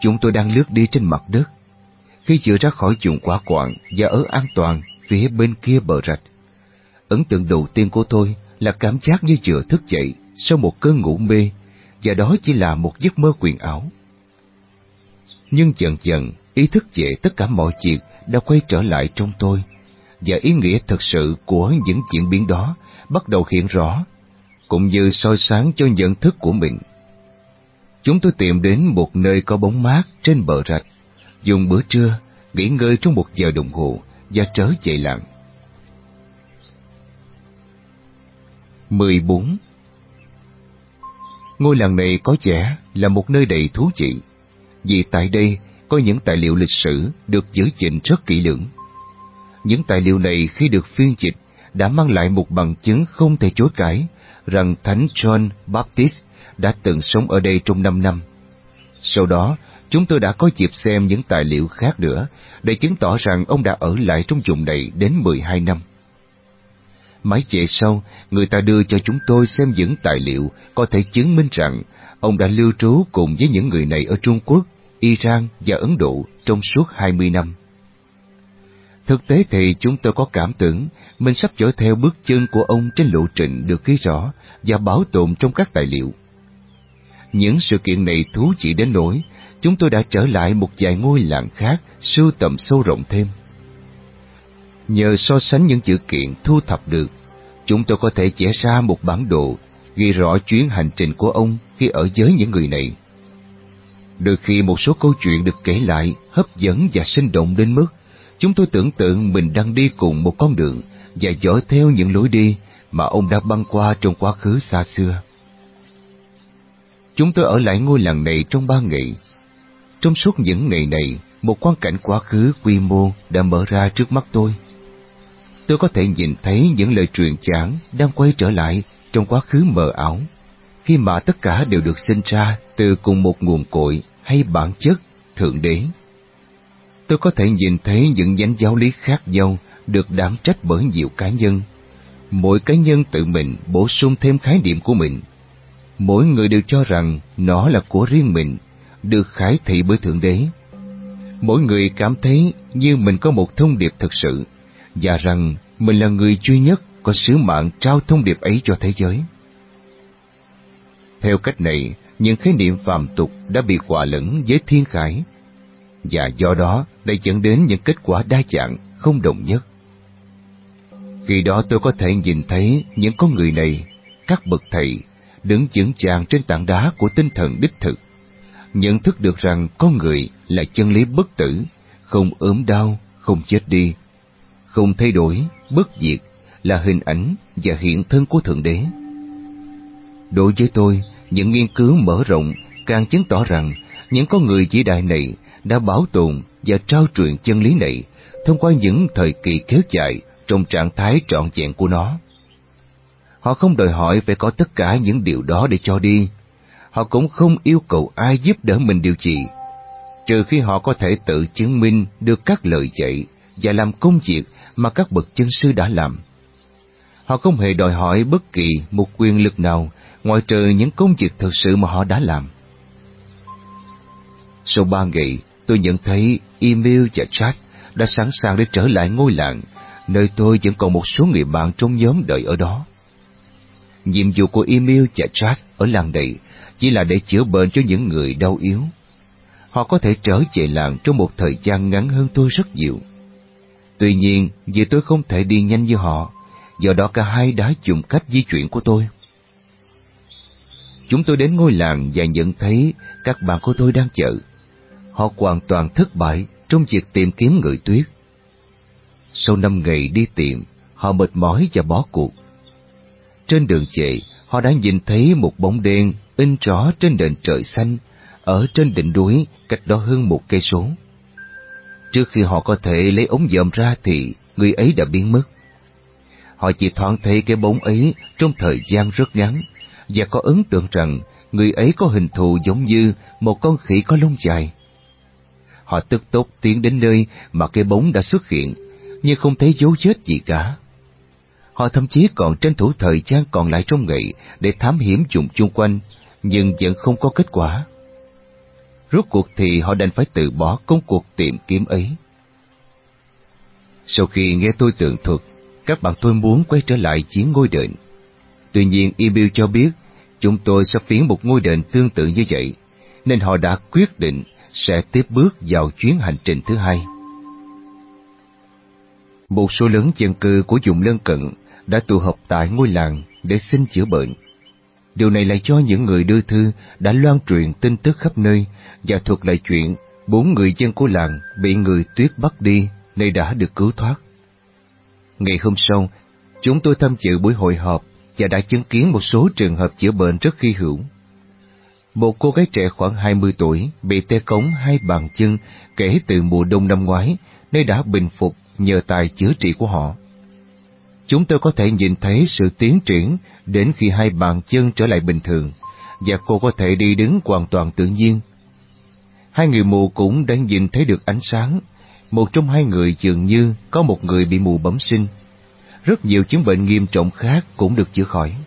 Chúng tôi đang lướt đi trên mặt đất. Khi vừa ra khỏi chuồng quả quạng và ở an toàn phía bên kia bờ rạch, ấn tượng đầu tiên của tôi là cảm giác như vừa thức dậy sau một cơn ngủ mê, và đó chỉ là một giấc mơ huyền ảo. Nhưng dần dần, ý thức về tất cả mọi chuyện đã quay trở lại trong tôi, và ý nghĩa thật sự của những diễn biến đó bắt đầu hiện rõ, cũng như soi sáng cho nhận thức của mình. Chúng tôi tìm đến một nơi có bóng mát trên bờ rạch, dùng bữa trưa, nghỉ ngơi trong một giờ đồng hồ và trở về làng. mười bốn. Ngôi làng này có vẻ là một nơi đầy thú vị, vì tại đây có những tài liệu lịch sử được giữ gìn rất kỹ lưỡng. Những tài liệu này khi được phiên dịch đã mang lại một bằng chứng không thể chối cãi rằng Thánh John Baptist đã từng sống ở đây trong năm năm. Sau đó, chúng tôi đã có dịp xem những tài liệu khác nữa để chứng tỏ rằng ông đã ở lại trong vùng này đến mười hai năm. Mãi về sau, người ta đưa cho chúng tôi xem những tài liệu có thể chứng minh rằng ông đã lưu trú cùng với những người này ở Trung Quốc, Iran và Ấn Độ trong suốt hai mươi năm. Thực tế thì chúng tôi có cảm tưởng mình sắp dõi theo bước chân của ông trên lộ trình được ghi rõ và bảo tồn trong các tài liệu. Những sự kiện này thú vị đến nỗi chúng tôi đã trở lại một vài ngôi làng khác sưu tầm sâu rộng thêm. Nhờ so sánh những dữ kiện thu thập được, chúng tôi có thể vẽ ra một bản đồ ghi rõ chuyến hành trình của ông khi ở với những người này. Đôi khi một số câu chuyện được kể lại hấp dẫn và sinh động đến mức chúng tôi tưởng tượng mình đang đi cùng một con đường và dõi theo những lối đi mà ông đã băng qua trong quá khứ xa xưa. Chúng tôi ở lại ngôi làng này trong ba ngày. Trong suốt những ngày này, một quang cảnh quá khứ quy mô đã mở ra trước mắt tôi. Tôi có thể nhìn thấy những lời truyền giảng đang quay trở lại trong quá khứ mờ ảo, khi mà tất cả đều được sinh ra từ cùng một nguồn cội hay bản chất, Thượng Đế. Tôi có thể nhìn thấy những nhánh giáo lý khác nhau được đảm trách bởi nhiều cá nhân. Mỗi cá nhân tự mình bổ sung thêm khái niệm của mình. Mỗi người đều cho rằng nó là của riêng mình, được khải thị bởi Thượng Đế. Mỗi người cảm thấy như mình có một thông điệp thực sự, và rằng mình là người duy nhất có sứ mạng trao thông điệp ấy cho thế giới. Theo cách này, những khái niệm phàm tục đã bị hòa lẫn với thiên khải, và do đó đã dẫn đến những kết quả đa dạng, không đồng nhất. Khi đó tôi có thể nhìn thấy những con người này, các bậc thầy, đứng vững vàng trên tảng đá của tinh thần đích thực, nhận thức được rằng con người là chân lý bất tử, không ốm đau, không chết đi, không thay đổi, bất diệt, là hình ảnh và hiện thân của Thượng Đế. Đối với tôi, những nghiên cứu mở rộng càng chứng tỏ rằng những con người vĩ đại này đã bảo tồn và trao truyền chân lý này thông qua những thời kỳ kéo dài trong trạng thái trọn vẹn của nó. Họ không đòi hỏi phải có tất cả những điều đó để cho đi. Họ cũng không yêu cầu ai giúp đỡ mình điều gì, trừ khi họ có thể tự chứng minh được các lời dạy và làm công việc mà các bậc chân sư đã làm. Họ không hề đòi hỏi bất kỳ một quyền lực nào ngoại trừ những công việc thực sự mà họ đã làm. Sau ba ngày, tôi nhận thấy Emil và Chad đã sẵn sàng để trở lại ngôi làng, nơi tôi vẫn còn một số người bạn trong nhóm đợi ở đó. Nhiệm vụ của Emil và Chad ở làng này chỉ là để chữa bệnh cho những người đau yếu. Họ có thể trở về làng trong một thời gian ngắn hơn tôi rất nhiều. Tuy nhiên, vì tôi không thể đi nhanh như họ, do đó cả hai đã dùng cách di chuyển của tôi. Chúng tôi đến ngôi làng và nhận thấy các bạn của tôi đang chờ. Họ hoàn toàn thất bại trong việc tìm kiếm người tuyết. Sau năm ngày đi tìm, họ mệt mỏi và bỏ cuộc. Trên đường về, họ đã nhìn thấy một bóng đen in rõ trên nền trời xanh ở trên đỉnh núi cách đó hơn một cây số. Trước khi họ có thể lấy ống dòm ra thì người ấy đã biến mất. Họ chỉ thoáng thấy cái bóng ấy trong thời gian rất ngắn và có ấn tượng rằng người ấy có hình thù giống như một con khỉ có lông dài. Họ tức tốc tiến đến nơi mà cái bóng đã xuất hiện, nhưng không thấy dấu vết gì cả. Họ thậm chí còn tranh thủ thời gian còn lại trong ngày để thám hiểm vùng chung quanh, nhưng vẫn không có kết quả. rốt cuộc thì họ đành phải từ bỏ công cuộc tìm kiếm ấy. Sau khi nghe tôi tường thuật, các bạn tôi muốn quay trở lại chiến ngôi đền. Tuy nhiên Emil cho biết chúng tôi sẽ phiến một ngôi đền tương tự như vậy, nên họ đã quyết định sẽ tiếp bước vào chuyến hành trình thứ hai. Một số lớn dân cư của vùng lân cận đã tụ họp tại ngôi làng để xin chữa bệnh. Điều này lại cho những người đưa thư đã loan truyền tin tức khắp nơi và thuật lại chuyện bốn người dân của làng bị người tuyết bắt đi, nay đã được cứu thoát. Ngày hôm sau, chúng tôi tham dự buổi hội họp và đã chứng kiến một số trường hợp chữa bệnh rất hy hữu. Một cô gái trẻ khoảng hai mươi tuổi bị tê cống hai bàn chân kể từ mùa đông năm ngoái, nay đã bình phục nhờ tài chữa trị của họ. Chúng tôi có thể nhìn thấy sự tiến triển đến khi hai bàn chân trở lại bình thường, và cô có thể đi đứng hoàn toàn tự nhiên. Hai người mù cũng đã nhìn thấy được ánh sáng. Một trong hai người dường như có một người bị mù bẩm sinh. Rất nhiều chứng bệnh nghiêm trọng khác cũng được chữa khỏi.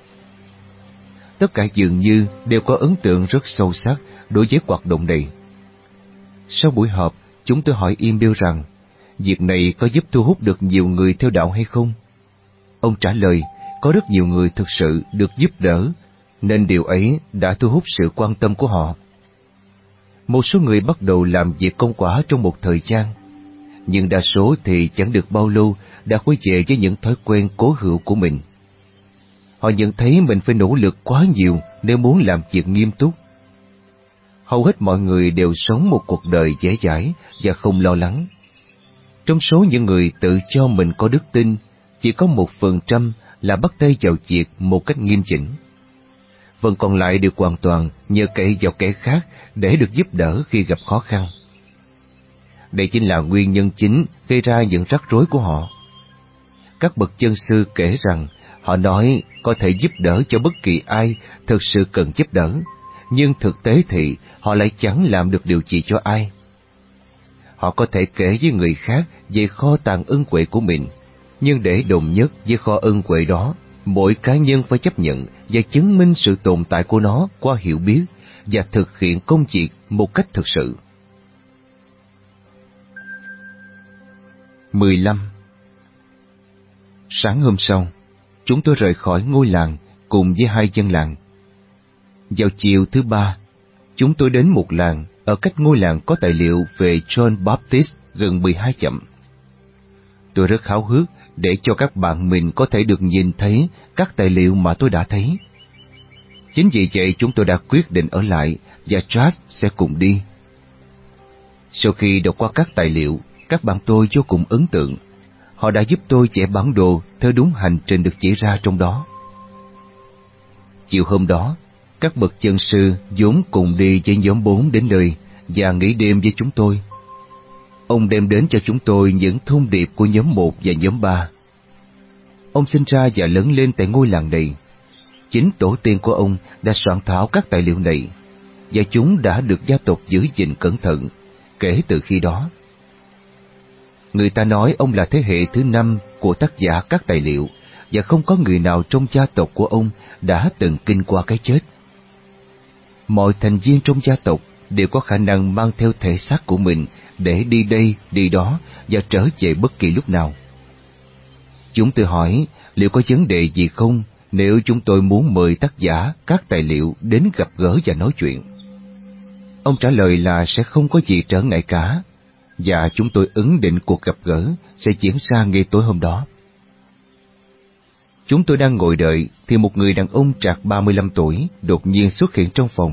Tất cả dường như đều có ấn tượng rất sâu sắc đối với hoạt động này. Sau buổi họp, chúng tôi hỏi Emil rằng việc này có giúp thu hút được nhiều người theo đạo hay không? Ông trả lời có rất nhiều người thực sự được giúp đỡ, nên điều ấy đã thu hút sự quan tâm của họ. Một số người bắt đầu làm việc công quả trong một thời gian, nhưng đa số thì chẳng được bao lâu đã quay về với những thói quen cố hữu của mình. Họ nhận thấy mình phải nỗ lực quá nhiều nếu muốn làm việc nghiêm túc. Hầu hết mọi người đều sống một cuộc đời dễ dãi và không lo lắng. Trong số những người tự cho mình có đức tin, chỉ có một phần trăm là bắt tay vào việc một cách nghiêm chỉnh. Phần còn lại đều hoàn toàn nhờ cậy vào kẻ khác để được giúp đỡ khi gặp khó khăn. Đây chính là nguyên nhân chính gây ra những rắc rối của họ. Các bậc chân sư kể rằng họ nói có thể giúp đỡ cho bất kỳ ai thực sự cần giúp đỡ, nhưng thực tế thì họ lại chẳng làm được điều gì cho ai. Họ có thể kể với người khác về kho tàng ân huệ của mình, nhưng để đồng nhất với kho ân huệ đó, mỗi cá nhân phải chấp nhận và chứng minh sự tồn tại của nó qua hiểu biết và thực hiện công việc một cách thực sự. mười lăm. Sáng hôm sau, chúng tôi rời khỏi ngôi làng cùng với hai dân làng. Vào chiều thứ ba, chúng tôi đến một làng ở cách ngôi làng có tài liệu về John Baptist gần mười hai dặm. Tôi rất háo hức để cho các bạn mình có thể được nhìn thấy các tài liệu mà tôi đã thấy. Chính vì vậy chúng tôi đã quyết định ở lại và Charles sẽ cùng đi. Sau khi đọc qua các tài liệu, các bạn tôi vô cùng ấn tượng. Họ đã giúp tôi vẽ bản đồ theo đúng hành trình được chỉ ra trong đó. Chiều hôm đó, các bậc chân sư vốn cùng đi với nhóm bốn đến nơi và nghỉ đêm với chúng tôi. Ông đem đến cho chúng tôi những thông điệp của nhóm một và nhóm ba. Ông sinh ra và lớn lên tại ngôi làng này. Chính tổ tiên của ông đã soạn thảo các tài liệu này, và chúng đã được gia tộc giữ gìn cẩn thận kể từ khi đó. Người ta nói ông là thế hệ thứ năm của tác giả các tài liệu, và không có người nào trong gia tộc của ông đã từng kinh qua cái chết. Mọi thành viên trong gia tộc đều có khả năng mang theo thể xác của mình để đi đây, đi đó và trở về bất kỳ lúc nào. Chúng tôi hỏi liệu có vấn đề gì không nếu chúng tôi muốn mời tác giả các tài liệu đến gặp gỡ và nói chuyện. Ông trả lời là sẽ không có gì trở ngại cả, và chúng tôi ấn định cuộc gặp gỡ sẽ diễn ra ngay tối hôm đó. Chúng tôi đang ngồi đợi thì một người đàn ông trạc ba mươi lăm tuổi đột nhiên xuất hiện trong phòng.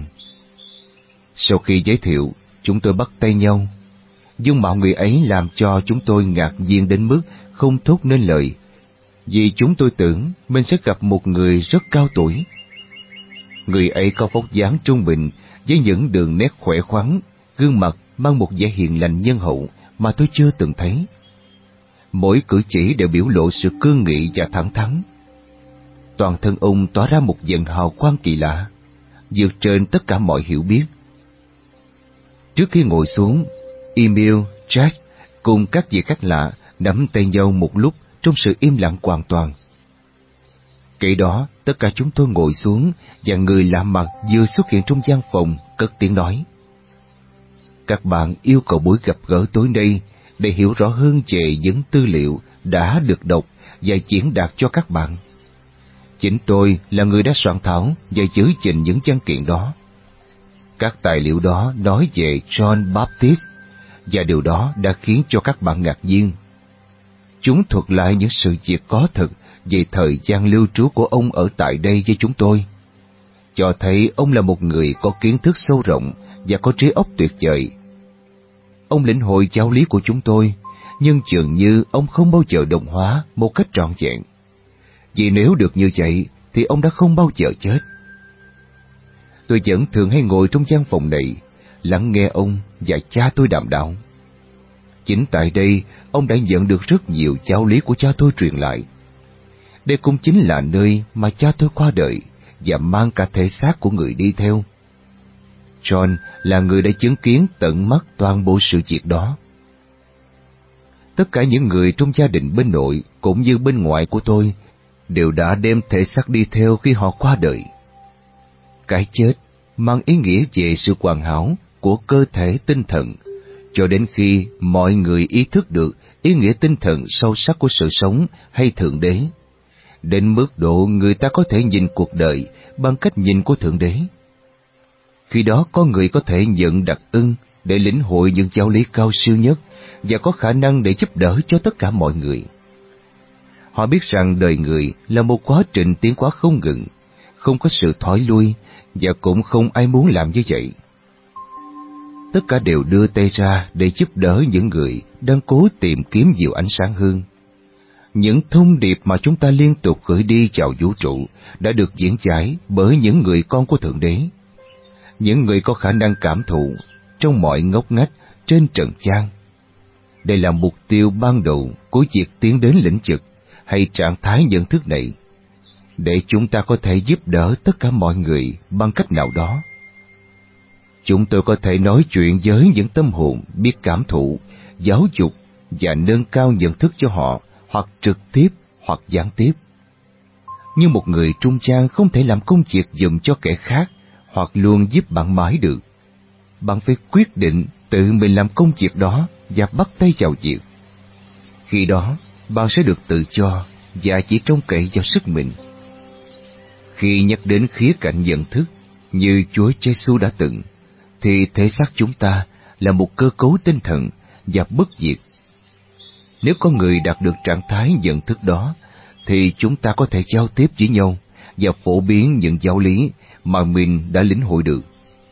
Sau khi giới thiệu, chúng tôi bắt tay nhau. Dung mạo người ấy làm cho chúng tôi ngạc nhiên đến mức không thốt nên lời, vì chúng tôi tưởng mình sẽ gặp một người rất cao tuổi. Người ấy có vóc dáng trung bình với những đường nét khỏe khoắn, gương mặt mang một vẻ hiền lành nhân hậu mà tôi chưa từng thấy. Mỗi cử chỉ đều biểu lộ sự cương nghị và thẳng thắn. Toàn thân ông tỏa ra một dần hào quang kỳ lạ, vượt trên tất cả mọi hiểu biết. Trước khi ngồi xuống, Emil, Jack cùng các vị khách lạ nắm tay nhau một lúc trong sự im lặng hoàn toàn. Kể đó, tất cả chúng tôi ngồi xuống và người lạ mặt vừa xuất hiện trong gian phòng cất tiếng nói: Các bạn yêu cầu buổi gặp gỡ tối nay để hiểu rõ hơn về những tư liệu đã được đọc và diễn đạt cho các bạn. Chính tôi là người đã soạn thảo và giữ gìn những văn kiện đó. Các tài liệu đó nói về John Baptist và điều đó đã khiến cho các bạn ngạc nhiên. Chúng thuật lại những sự việc có thực về thời gian lưu trú của ông ở tại đây với chúng tôi, cho thấy ông là một người có kiến thức sâu rộng và có trí óc tuyệt vời. Ông lĩnh hội giáo lý của chúng tôi, nhưng dường như ông không bao giờ đồng hóa một cách trọn vẹn. Vì nếu được như vậy thì ông đã không bao giờ chết. Tôi vẫn thường hay ngồi trong văn phòng này, lắng nghe ông và cha tôi đàm đạo. Chính tại đây, ông đã nhận được rất nhiều giáo lý của cha tôi truyền lại. Đây cũng chính là nơi mà cha tôi qua đời và mang cả thể xác của người đi theo. John là người đã chứng kiến tận mắt toàn bộ sự việc đó. Tất cả những người trong gia đình bên nội cũng như bên ngoại của tôi đều đã đem thể xác đi theo khi họ qua đời. Cái chết mang ý nghĩa về sự hoàn hảo của cơ thể tinh thần, cho đến khi mọi người ý thức được ý nghĩa tinh thần sâu sắc của sự sống hay Thượng Đế, đến mức độ người ta có thể nhìn cuộc đời bằng cách nhìn của Thượng Đế. Khi đó có người có thể nhận đặc ân để lĩnh hội những giáo lý cao siêu nhất và có khả năng để giúp đỡ cho tất cả mọi người. Họ biết rằng đời người là một quá trình tiến hóa không ngừng, không có sự thối lui và cũng không ai muốn làm như vậy. Tất cả đều đưa tay ra để giúp đỡ những người đang cố tìm kiếm nhiều ánh sáng hơn. Những thông điệp mà chúng ta liên tục gửi đi vào vũ trụ đã được diễn giải bởi những người con của Thượng Đế, những người có khả năng cảm thụ trong mọi ngóc ngách trên trần gian. Đây là mục tiêu ban đầu của việc tiến đến lĩnh vực hay trạng thái nhận thức này, để chúng ta có thể giúp đỡ tất cả mọi người bằng cách nào đó. Chúng tôi có thể nói chuyện với những tâm hồn biết cảm thụ, giáo dục và nâng cao nhận thức cho họ, hoặc trực tiếp hoặc gián tiếp. Nhưng một người trung gian không thể làm công việc giùm cho kẻ khác hoặc luôn giúp bạn mãi được. Bạn phải quyết định tự mình làm công việc đó và bắt tay vào việc. Khi đó, bạn sẽ được tự do và chỉ trông cậy vào sức mình. Khi nhắc đến khía cạnh nhận thức, như Chúa Giêsu đã từng, thì thể xác chúng ta là một cơ cấu tinh thần và bất diệt. Nếu con người đạt được trạng thái nhận thức đó, thì chúng ta có thể giao tiếp với nhau và phổ biến những giáo lý mà mình đã lĩnh hội được.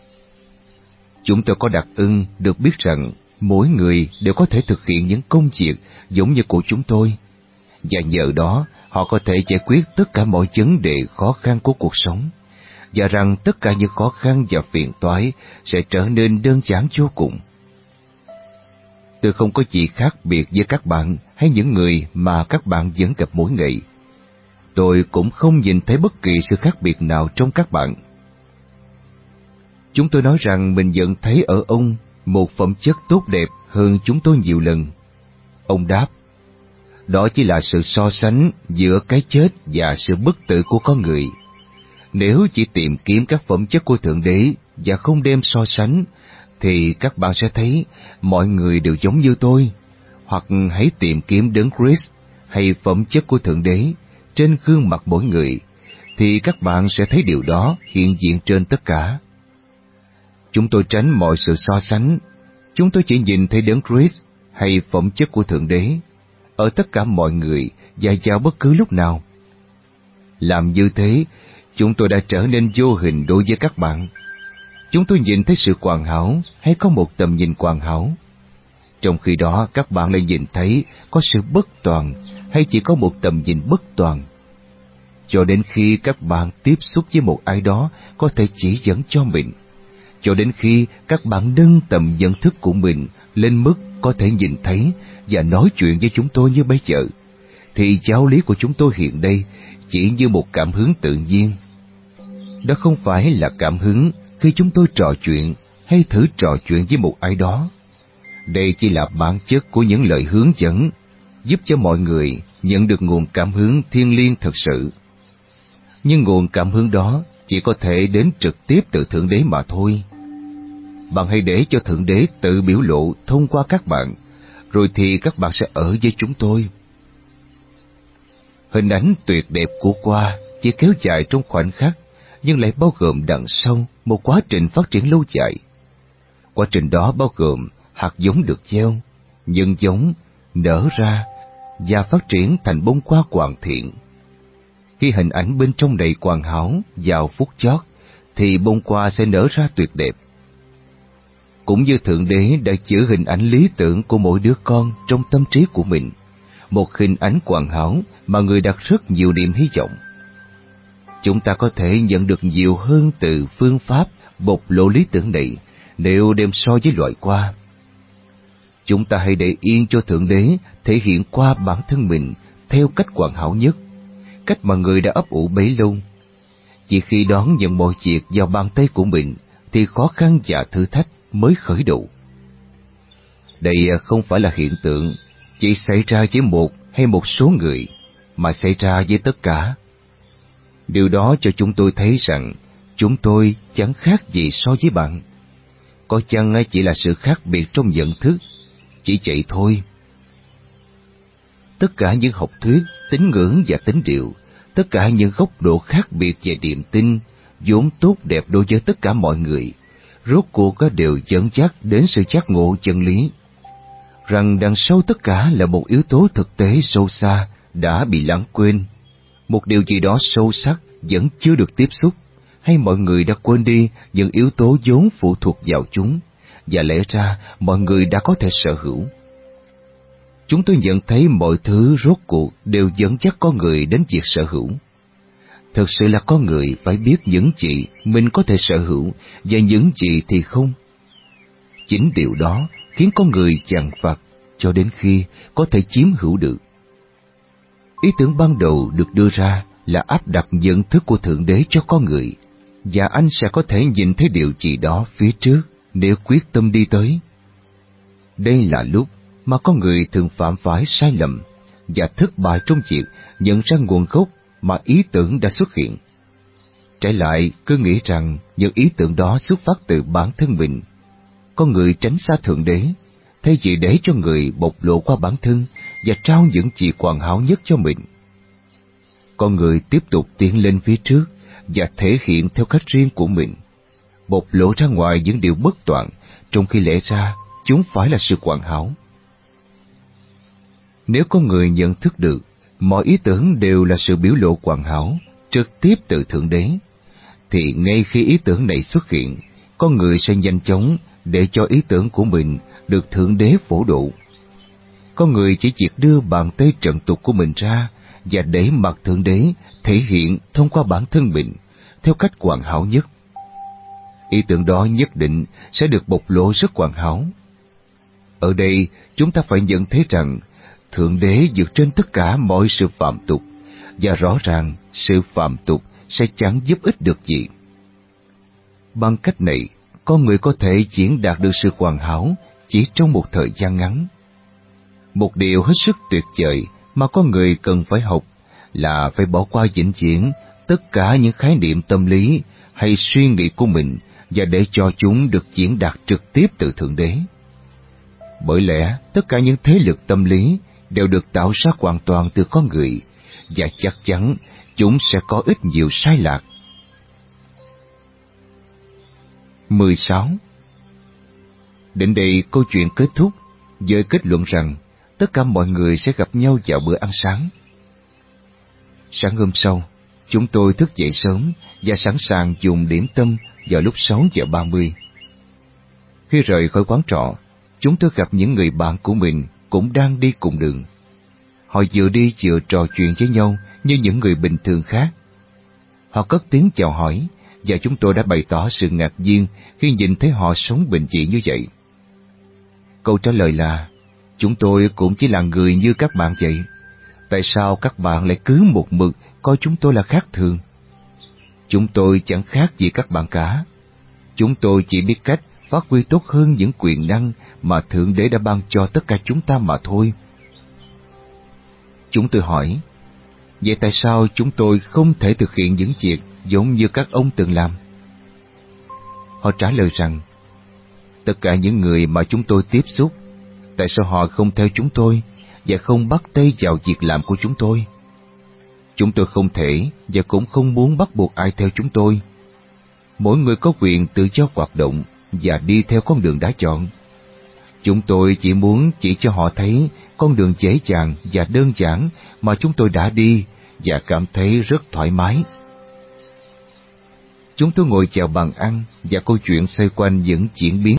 Chúng tôi có đặc ân được biết rằng mỗi người đều có thể thực hiện những công việc giống như của chúng tôi, và nhờ đó họ có thể giải quyết tất cả mọi vấn đề khó khăn của cuộc sống, và rằng tất cả những khó khăn và phiền toái sẽ trở nên đơn giản vô cùng. Tôi không có gì khác biệt với các bạn hay những người mà các bạn vẫn gặp mỗi ngày. Tôi cũng không nhìn thấy bất kỳ sự khác biệt nào trong các bạn. Chúng tôi nói rằng mình nhận thấy ở ông một phẩm chất tốt đẹp hơn chúng tôi nhiều lần. Ông đáp, đó chỉ là sự so sánh giữa cái chết và sự bất tử của con người. Nếu chỉ tìm kiếm các phẩm chất của Thượng Đế và không đem so sánh, thì các bạn sẽ thấy mọi người đều giống như tôi. Hoặc hãy tìm kiếm Đấng Christ hay phẩm chất của Thượng Đế trên gương mặt mỗi người, thì các bạn sẽ thấy điều đó hiện diện trên tất cả. Chúng tôi tránh mọi sự so sánh. Chúng tôi chỉ nhìn thấy Đấng Christ hay phẩm chất của Thượng Đế ở tất cả mọi người và vào bất cứ lúc nào. Làm như thế, chúng tôi đã trở nên vô hình đối với các bạn. Chúng tôi nhìn thấy sự hoàn hảo hay có một tầm nhìn hoàn hảo, trong khi đó các bạn lại nhìn thấy có sự bất toàn hay chỉ có một tầm nhìn bất toàn. Cho đến khi các bạn tiếp xúc với một ai đó có thể chỉ dẫn cho mình, cho đến khi các bạn nâng tầm nhận thức của mình lên mức có thể nhìn thấy và nói chuyện với chúng tôi như bây giờ, thì giáo lý của chúng tôi hiện đây chỉ như một cảm hứng tự nhiên. Đó không phải là cảm hứng khi chúng tôi trò chuyện hay thử trò chuyện với một ai đó. Đây chỉ là bản chất của những lời hướng dẫn, giúp cho mọi người nhận được nguồn cảm hứng thiêng liêng thực sự. Nhưng nguồn cảm hứng đó chỉ có thể đến trực tiếp từ Thượng Đế mà thôi. Bạn hãy để cho Thượng Đế tự biểu lộ thông qua các bạn, rồi thì các bạn sẽ ở với chúng tôi. Hình ảnh tuyệt đẹp của hoa chỉ kéo dài trong khoảnh khắc, nhưng lại bao gồm đằng sau một quá trình phát triển lâu dài. Quá trình đó bao gồm hạt giống được gieo, nhân giống, nở ra và phát triển thành bông hoa hoàn thiện. Khi hình ảnh bên trong đầy hoàn hảo vào phút chót, thì bông hoa sẽ nở ra tuyệt đẹp. Cũng như Thượng Đế đã chứa hình ảnh lý tưởng của mỗi đứa con trong tâm trí của mình, một hình ảnh hoàn hảo mà người đặt rất nhiều niềm hy vọng. Chúng ta có thể nhận được nhiều hơn từ phương pháp bộc lộ lý tưởng này nếu đem so với loại hoa. Chúng ta hãy để yên cho Thượng Đế thể hiện qua bản thân mình theo cách hoàn hảo nhất, cách mà người đã ấp ủ bấy lâu. Chỉ khi đón nhận mọi việc vào bàn tay của mình thì khó khăn và thử thách mới khởi đầu. Đây không phải là hiện tượng chỉ xảy ra với một hay một số người, mà xảy ra với tất cả. Điều đó cho chúng tôi thấy rằng chúng tôi chẳng khác gì so với bạn. Có chăng chỉ là sự khác biệt trong nhận thức, chỉ vậy thôi. Tất cả những học thuyết, tín ngưỡng và tín điều, tất cả những góc độ khác biệt về niềm tin, vốn tốt đẹp đối với tất cả mọi người, rốt cuộc đều dẫn dắt đến sự giác ngộ chân lý, rằng đằng sau tất cả là một yếu tố thực tế sâu xa đã bị lãng quên, một điều gì đó sâu sắc vẫn chưa được tiếp xúc, hay mọi người đã quên đi những yếu tố vốn phụ thuộc vào chúng, và lẽ ra mọi người đã có thể sở hữu. Chúng tôi nhận thấy mọi thứ rốt cuộc đều dẫn dắt con người đến việc sở hữu. Thực sự là con người phải biết những gì mình có thể sở hữu và những gì thì không. Chính điều đó khiến con người dằn vặt cho đến khi có thể chiếm hữu được. Ý tưởng ban đầu được đưa ra là áp đặt nhận thức của Thượng Đế cho con người, và anh sẽ có thể nhìn thấy điều gì đó phía trước nếu quyết tâm đi tới. Đây là lúc mà con người thường phạm phải sai lầm và thất bại trong việc nhận ra nguồn gốc mà ý tưởng đã xuất hiện. Trái lại, cứ nghĩ rằng những ý tưởng đó xuất phát từ bản thân mình. Con người tránh xa Thượng Đế, thay vì để cho người bộc lộ qua bản thân và trao những gì hoàn hảo nhất cho mình. Con người tiếp tục tiến lên phía trước và thể hiện theo cách riêng của mình, bộc lộ ra ngoài những điều bất toàn, trong khi lẽ ra chúng phải là sự hoàn hảo. Nếu con người nhận thức được mọi ý tưởng đều là sự biểu lộ hoàn hảo trực tiếp từ Thượng Đế, thì ngay khi ý tưởng này xuất hiện, con người sẽ nhanh chóng để cho ý tưởng của mình được Thượng Đế phổ độ. Con người chỉ việc đưa bàn tay trần tục của mình ra và để mặc Thượng Đế thể hiện thông qua bản thân mình theo cách hoàn hảo nhất. Ý tưởng đó nhất định sẽ được bộc lộ rất hoàn hảo. Ở đây chúng ta phải nhận thấy rằng Thượng Đế vượt trên tất cả mọi sự phạm tục, và rõ ràng sự phạm tục sẽ chẳng giúp ích được gì. Bằng cách này, con người có thể diễn đạt được sự hoàn hảo chỉ trong một thời gian ngắn. Một điều hết sức tuyệt vời mà con người cần phải học là phải bỏ qua vĩnh viễn tất cả những khái niệm tâm lý hay suy nghĩ của mình và để cho chúng được diễn đạt trực tiếp từ Thượng Đế. Bởi lẽ tất cả những thế lực tâm lý đều được tạo ra hoàn toàn từ con người, và chắc chắn chúng sẽ có ít nhiều sai lạc. mười sáu. Đến đây câu chuyện kết thúc với kết luận rằng tất cả mọi người sẽ gặp nhau vào bữa ăn sáng. Sáng hôm sau, chúng tôi thức dậy sớm và sẵn sàng dùng điểm tâm vào lúc sáu giờ ba mươi. Khi rời khỏi quán trọ, chúng tôi gặp những người bạn của mình cũng đang đi cùng đường. Họ vừa đi vừa trò chuyện với nhau như những người bình thường khác. Họ cất tiếng chào hỏi, và chúng tôi đã bày tỏ sự ngạc nhiên khi nhìn thấy họ sống bình dị như vậy. Câu trả lời là, chúng tôi cũng chỉ là người như các bạn vậy. Tại sao các bạn lại cứ một mực coi chúng tôi là khác thường? Chúng tôi chẳng khác gì các bạn cả. Chúng tôi chỉ biết cách phát huy tốt hơn những quyền năng mà Thượng Đế đã ban cho tất cả chúng ta mà thôi. Chúng tôi hỏi, vậy tại sao chúng tôi không thể thực hiện những việc giống như các ông từng làm? Họ trả lời rằng, Tất cả những người mà chúng tôi tiếp xúc, tại sao họ không theo chúng tôi và không bắt tay vào việc làm của chúng tôi? Chúng tôi không thể và cũng không muốn bắt buộc ai theo chúng tôi. Mỗi người có quyền tự do hoạt động và đi theo con đường đã chọn. Chúng tôi chỉ muốn chỉ cho họ thấy con đường dễ dàng và đơn giản mà chúng tôi đã đi và cảm thấy rất thoải mái. Chúng tôi ngồi chào bàn ăn và câu chuyện xoay quanh những diễn biến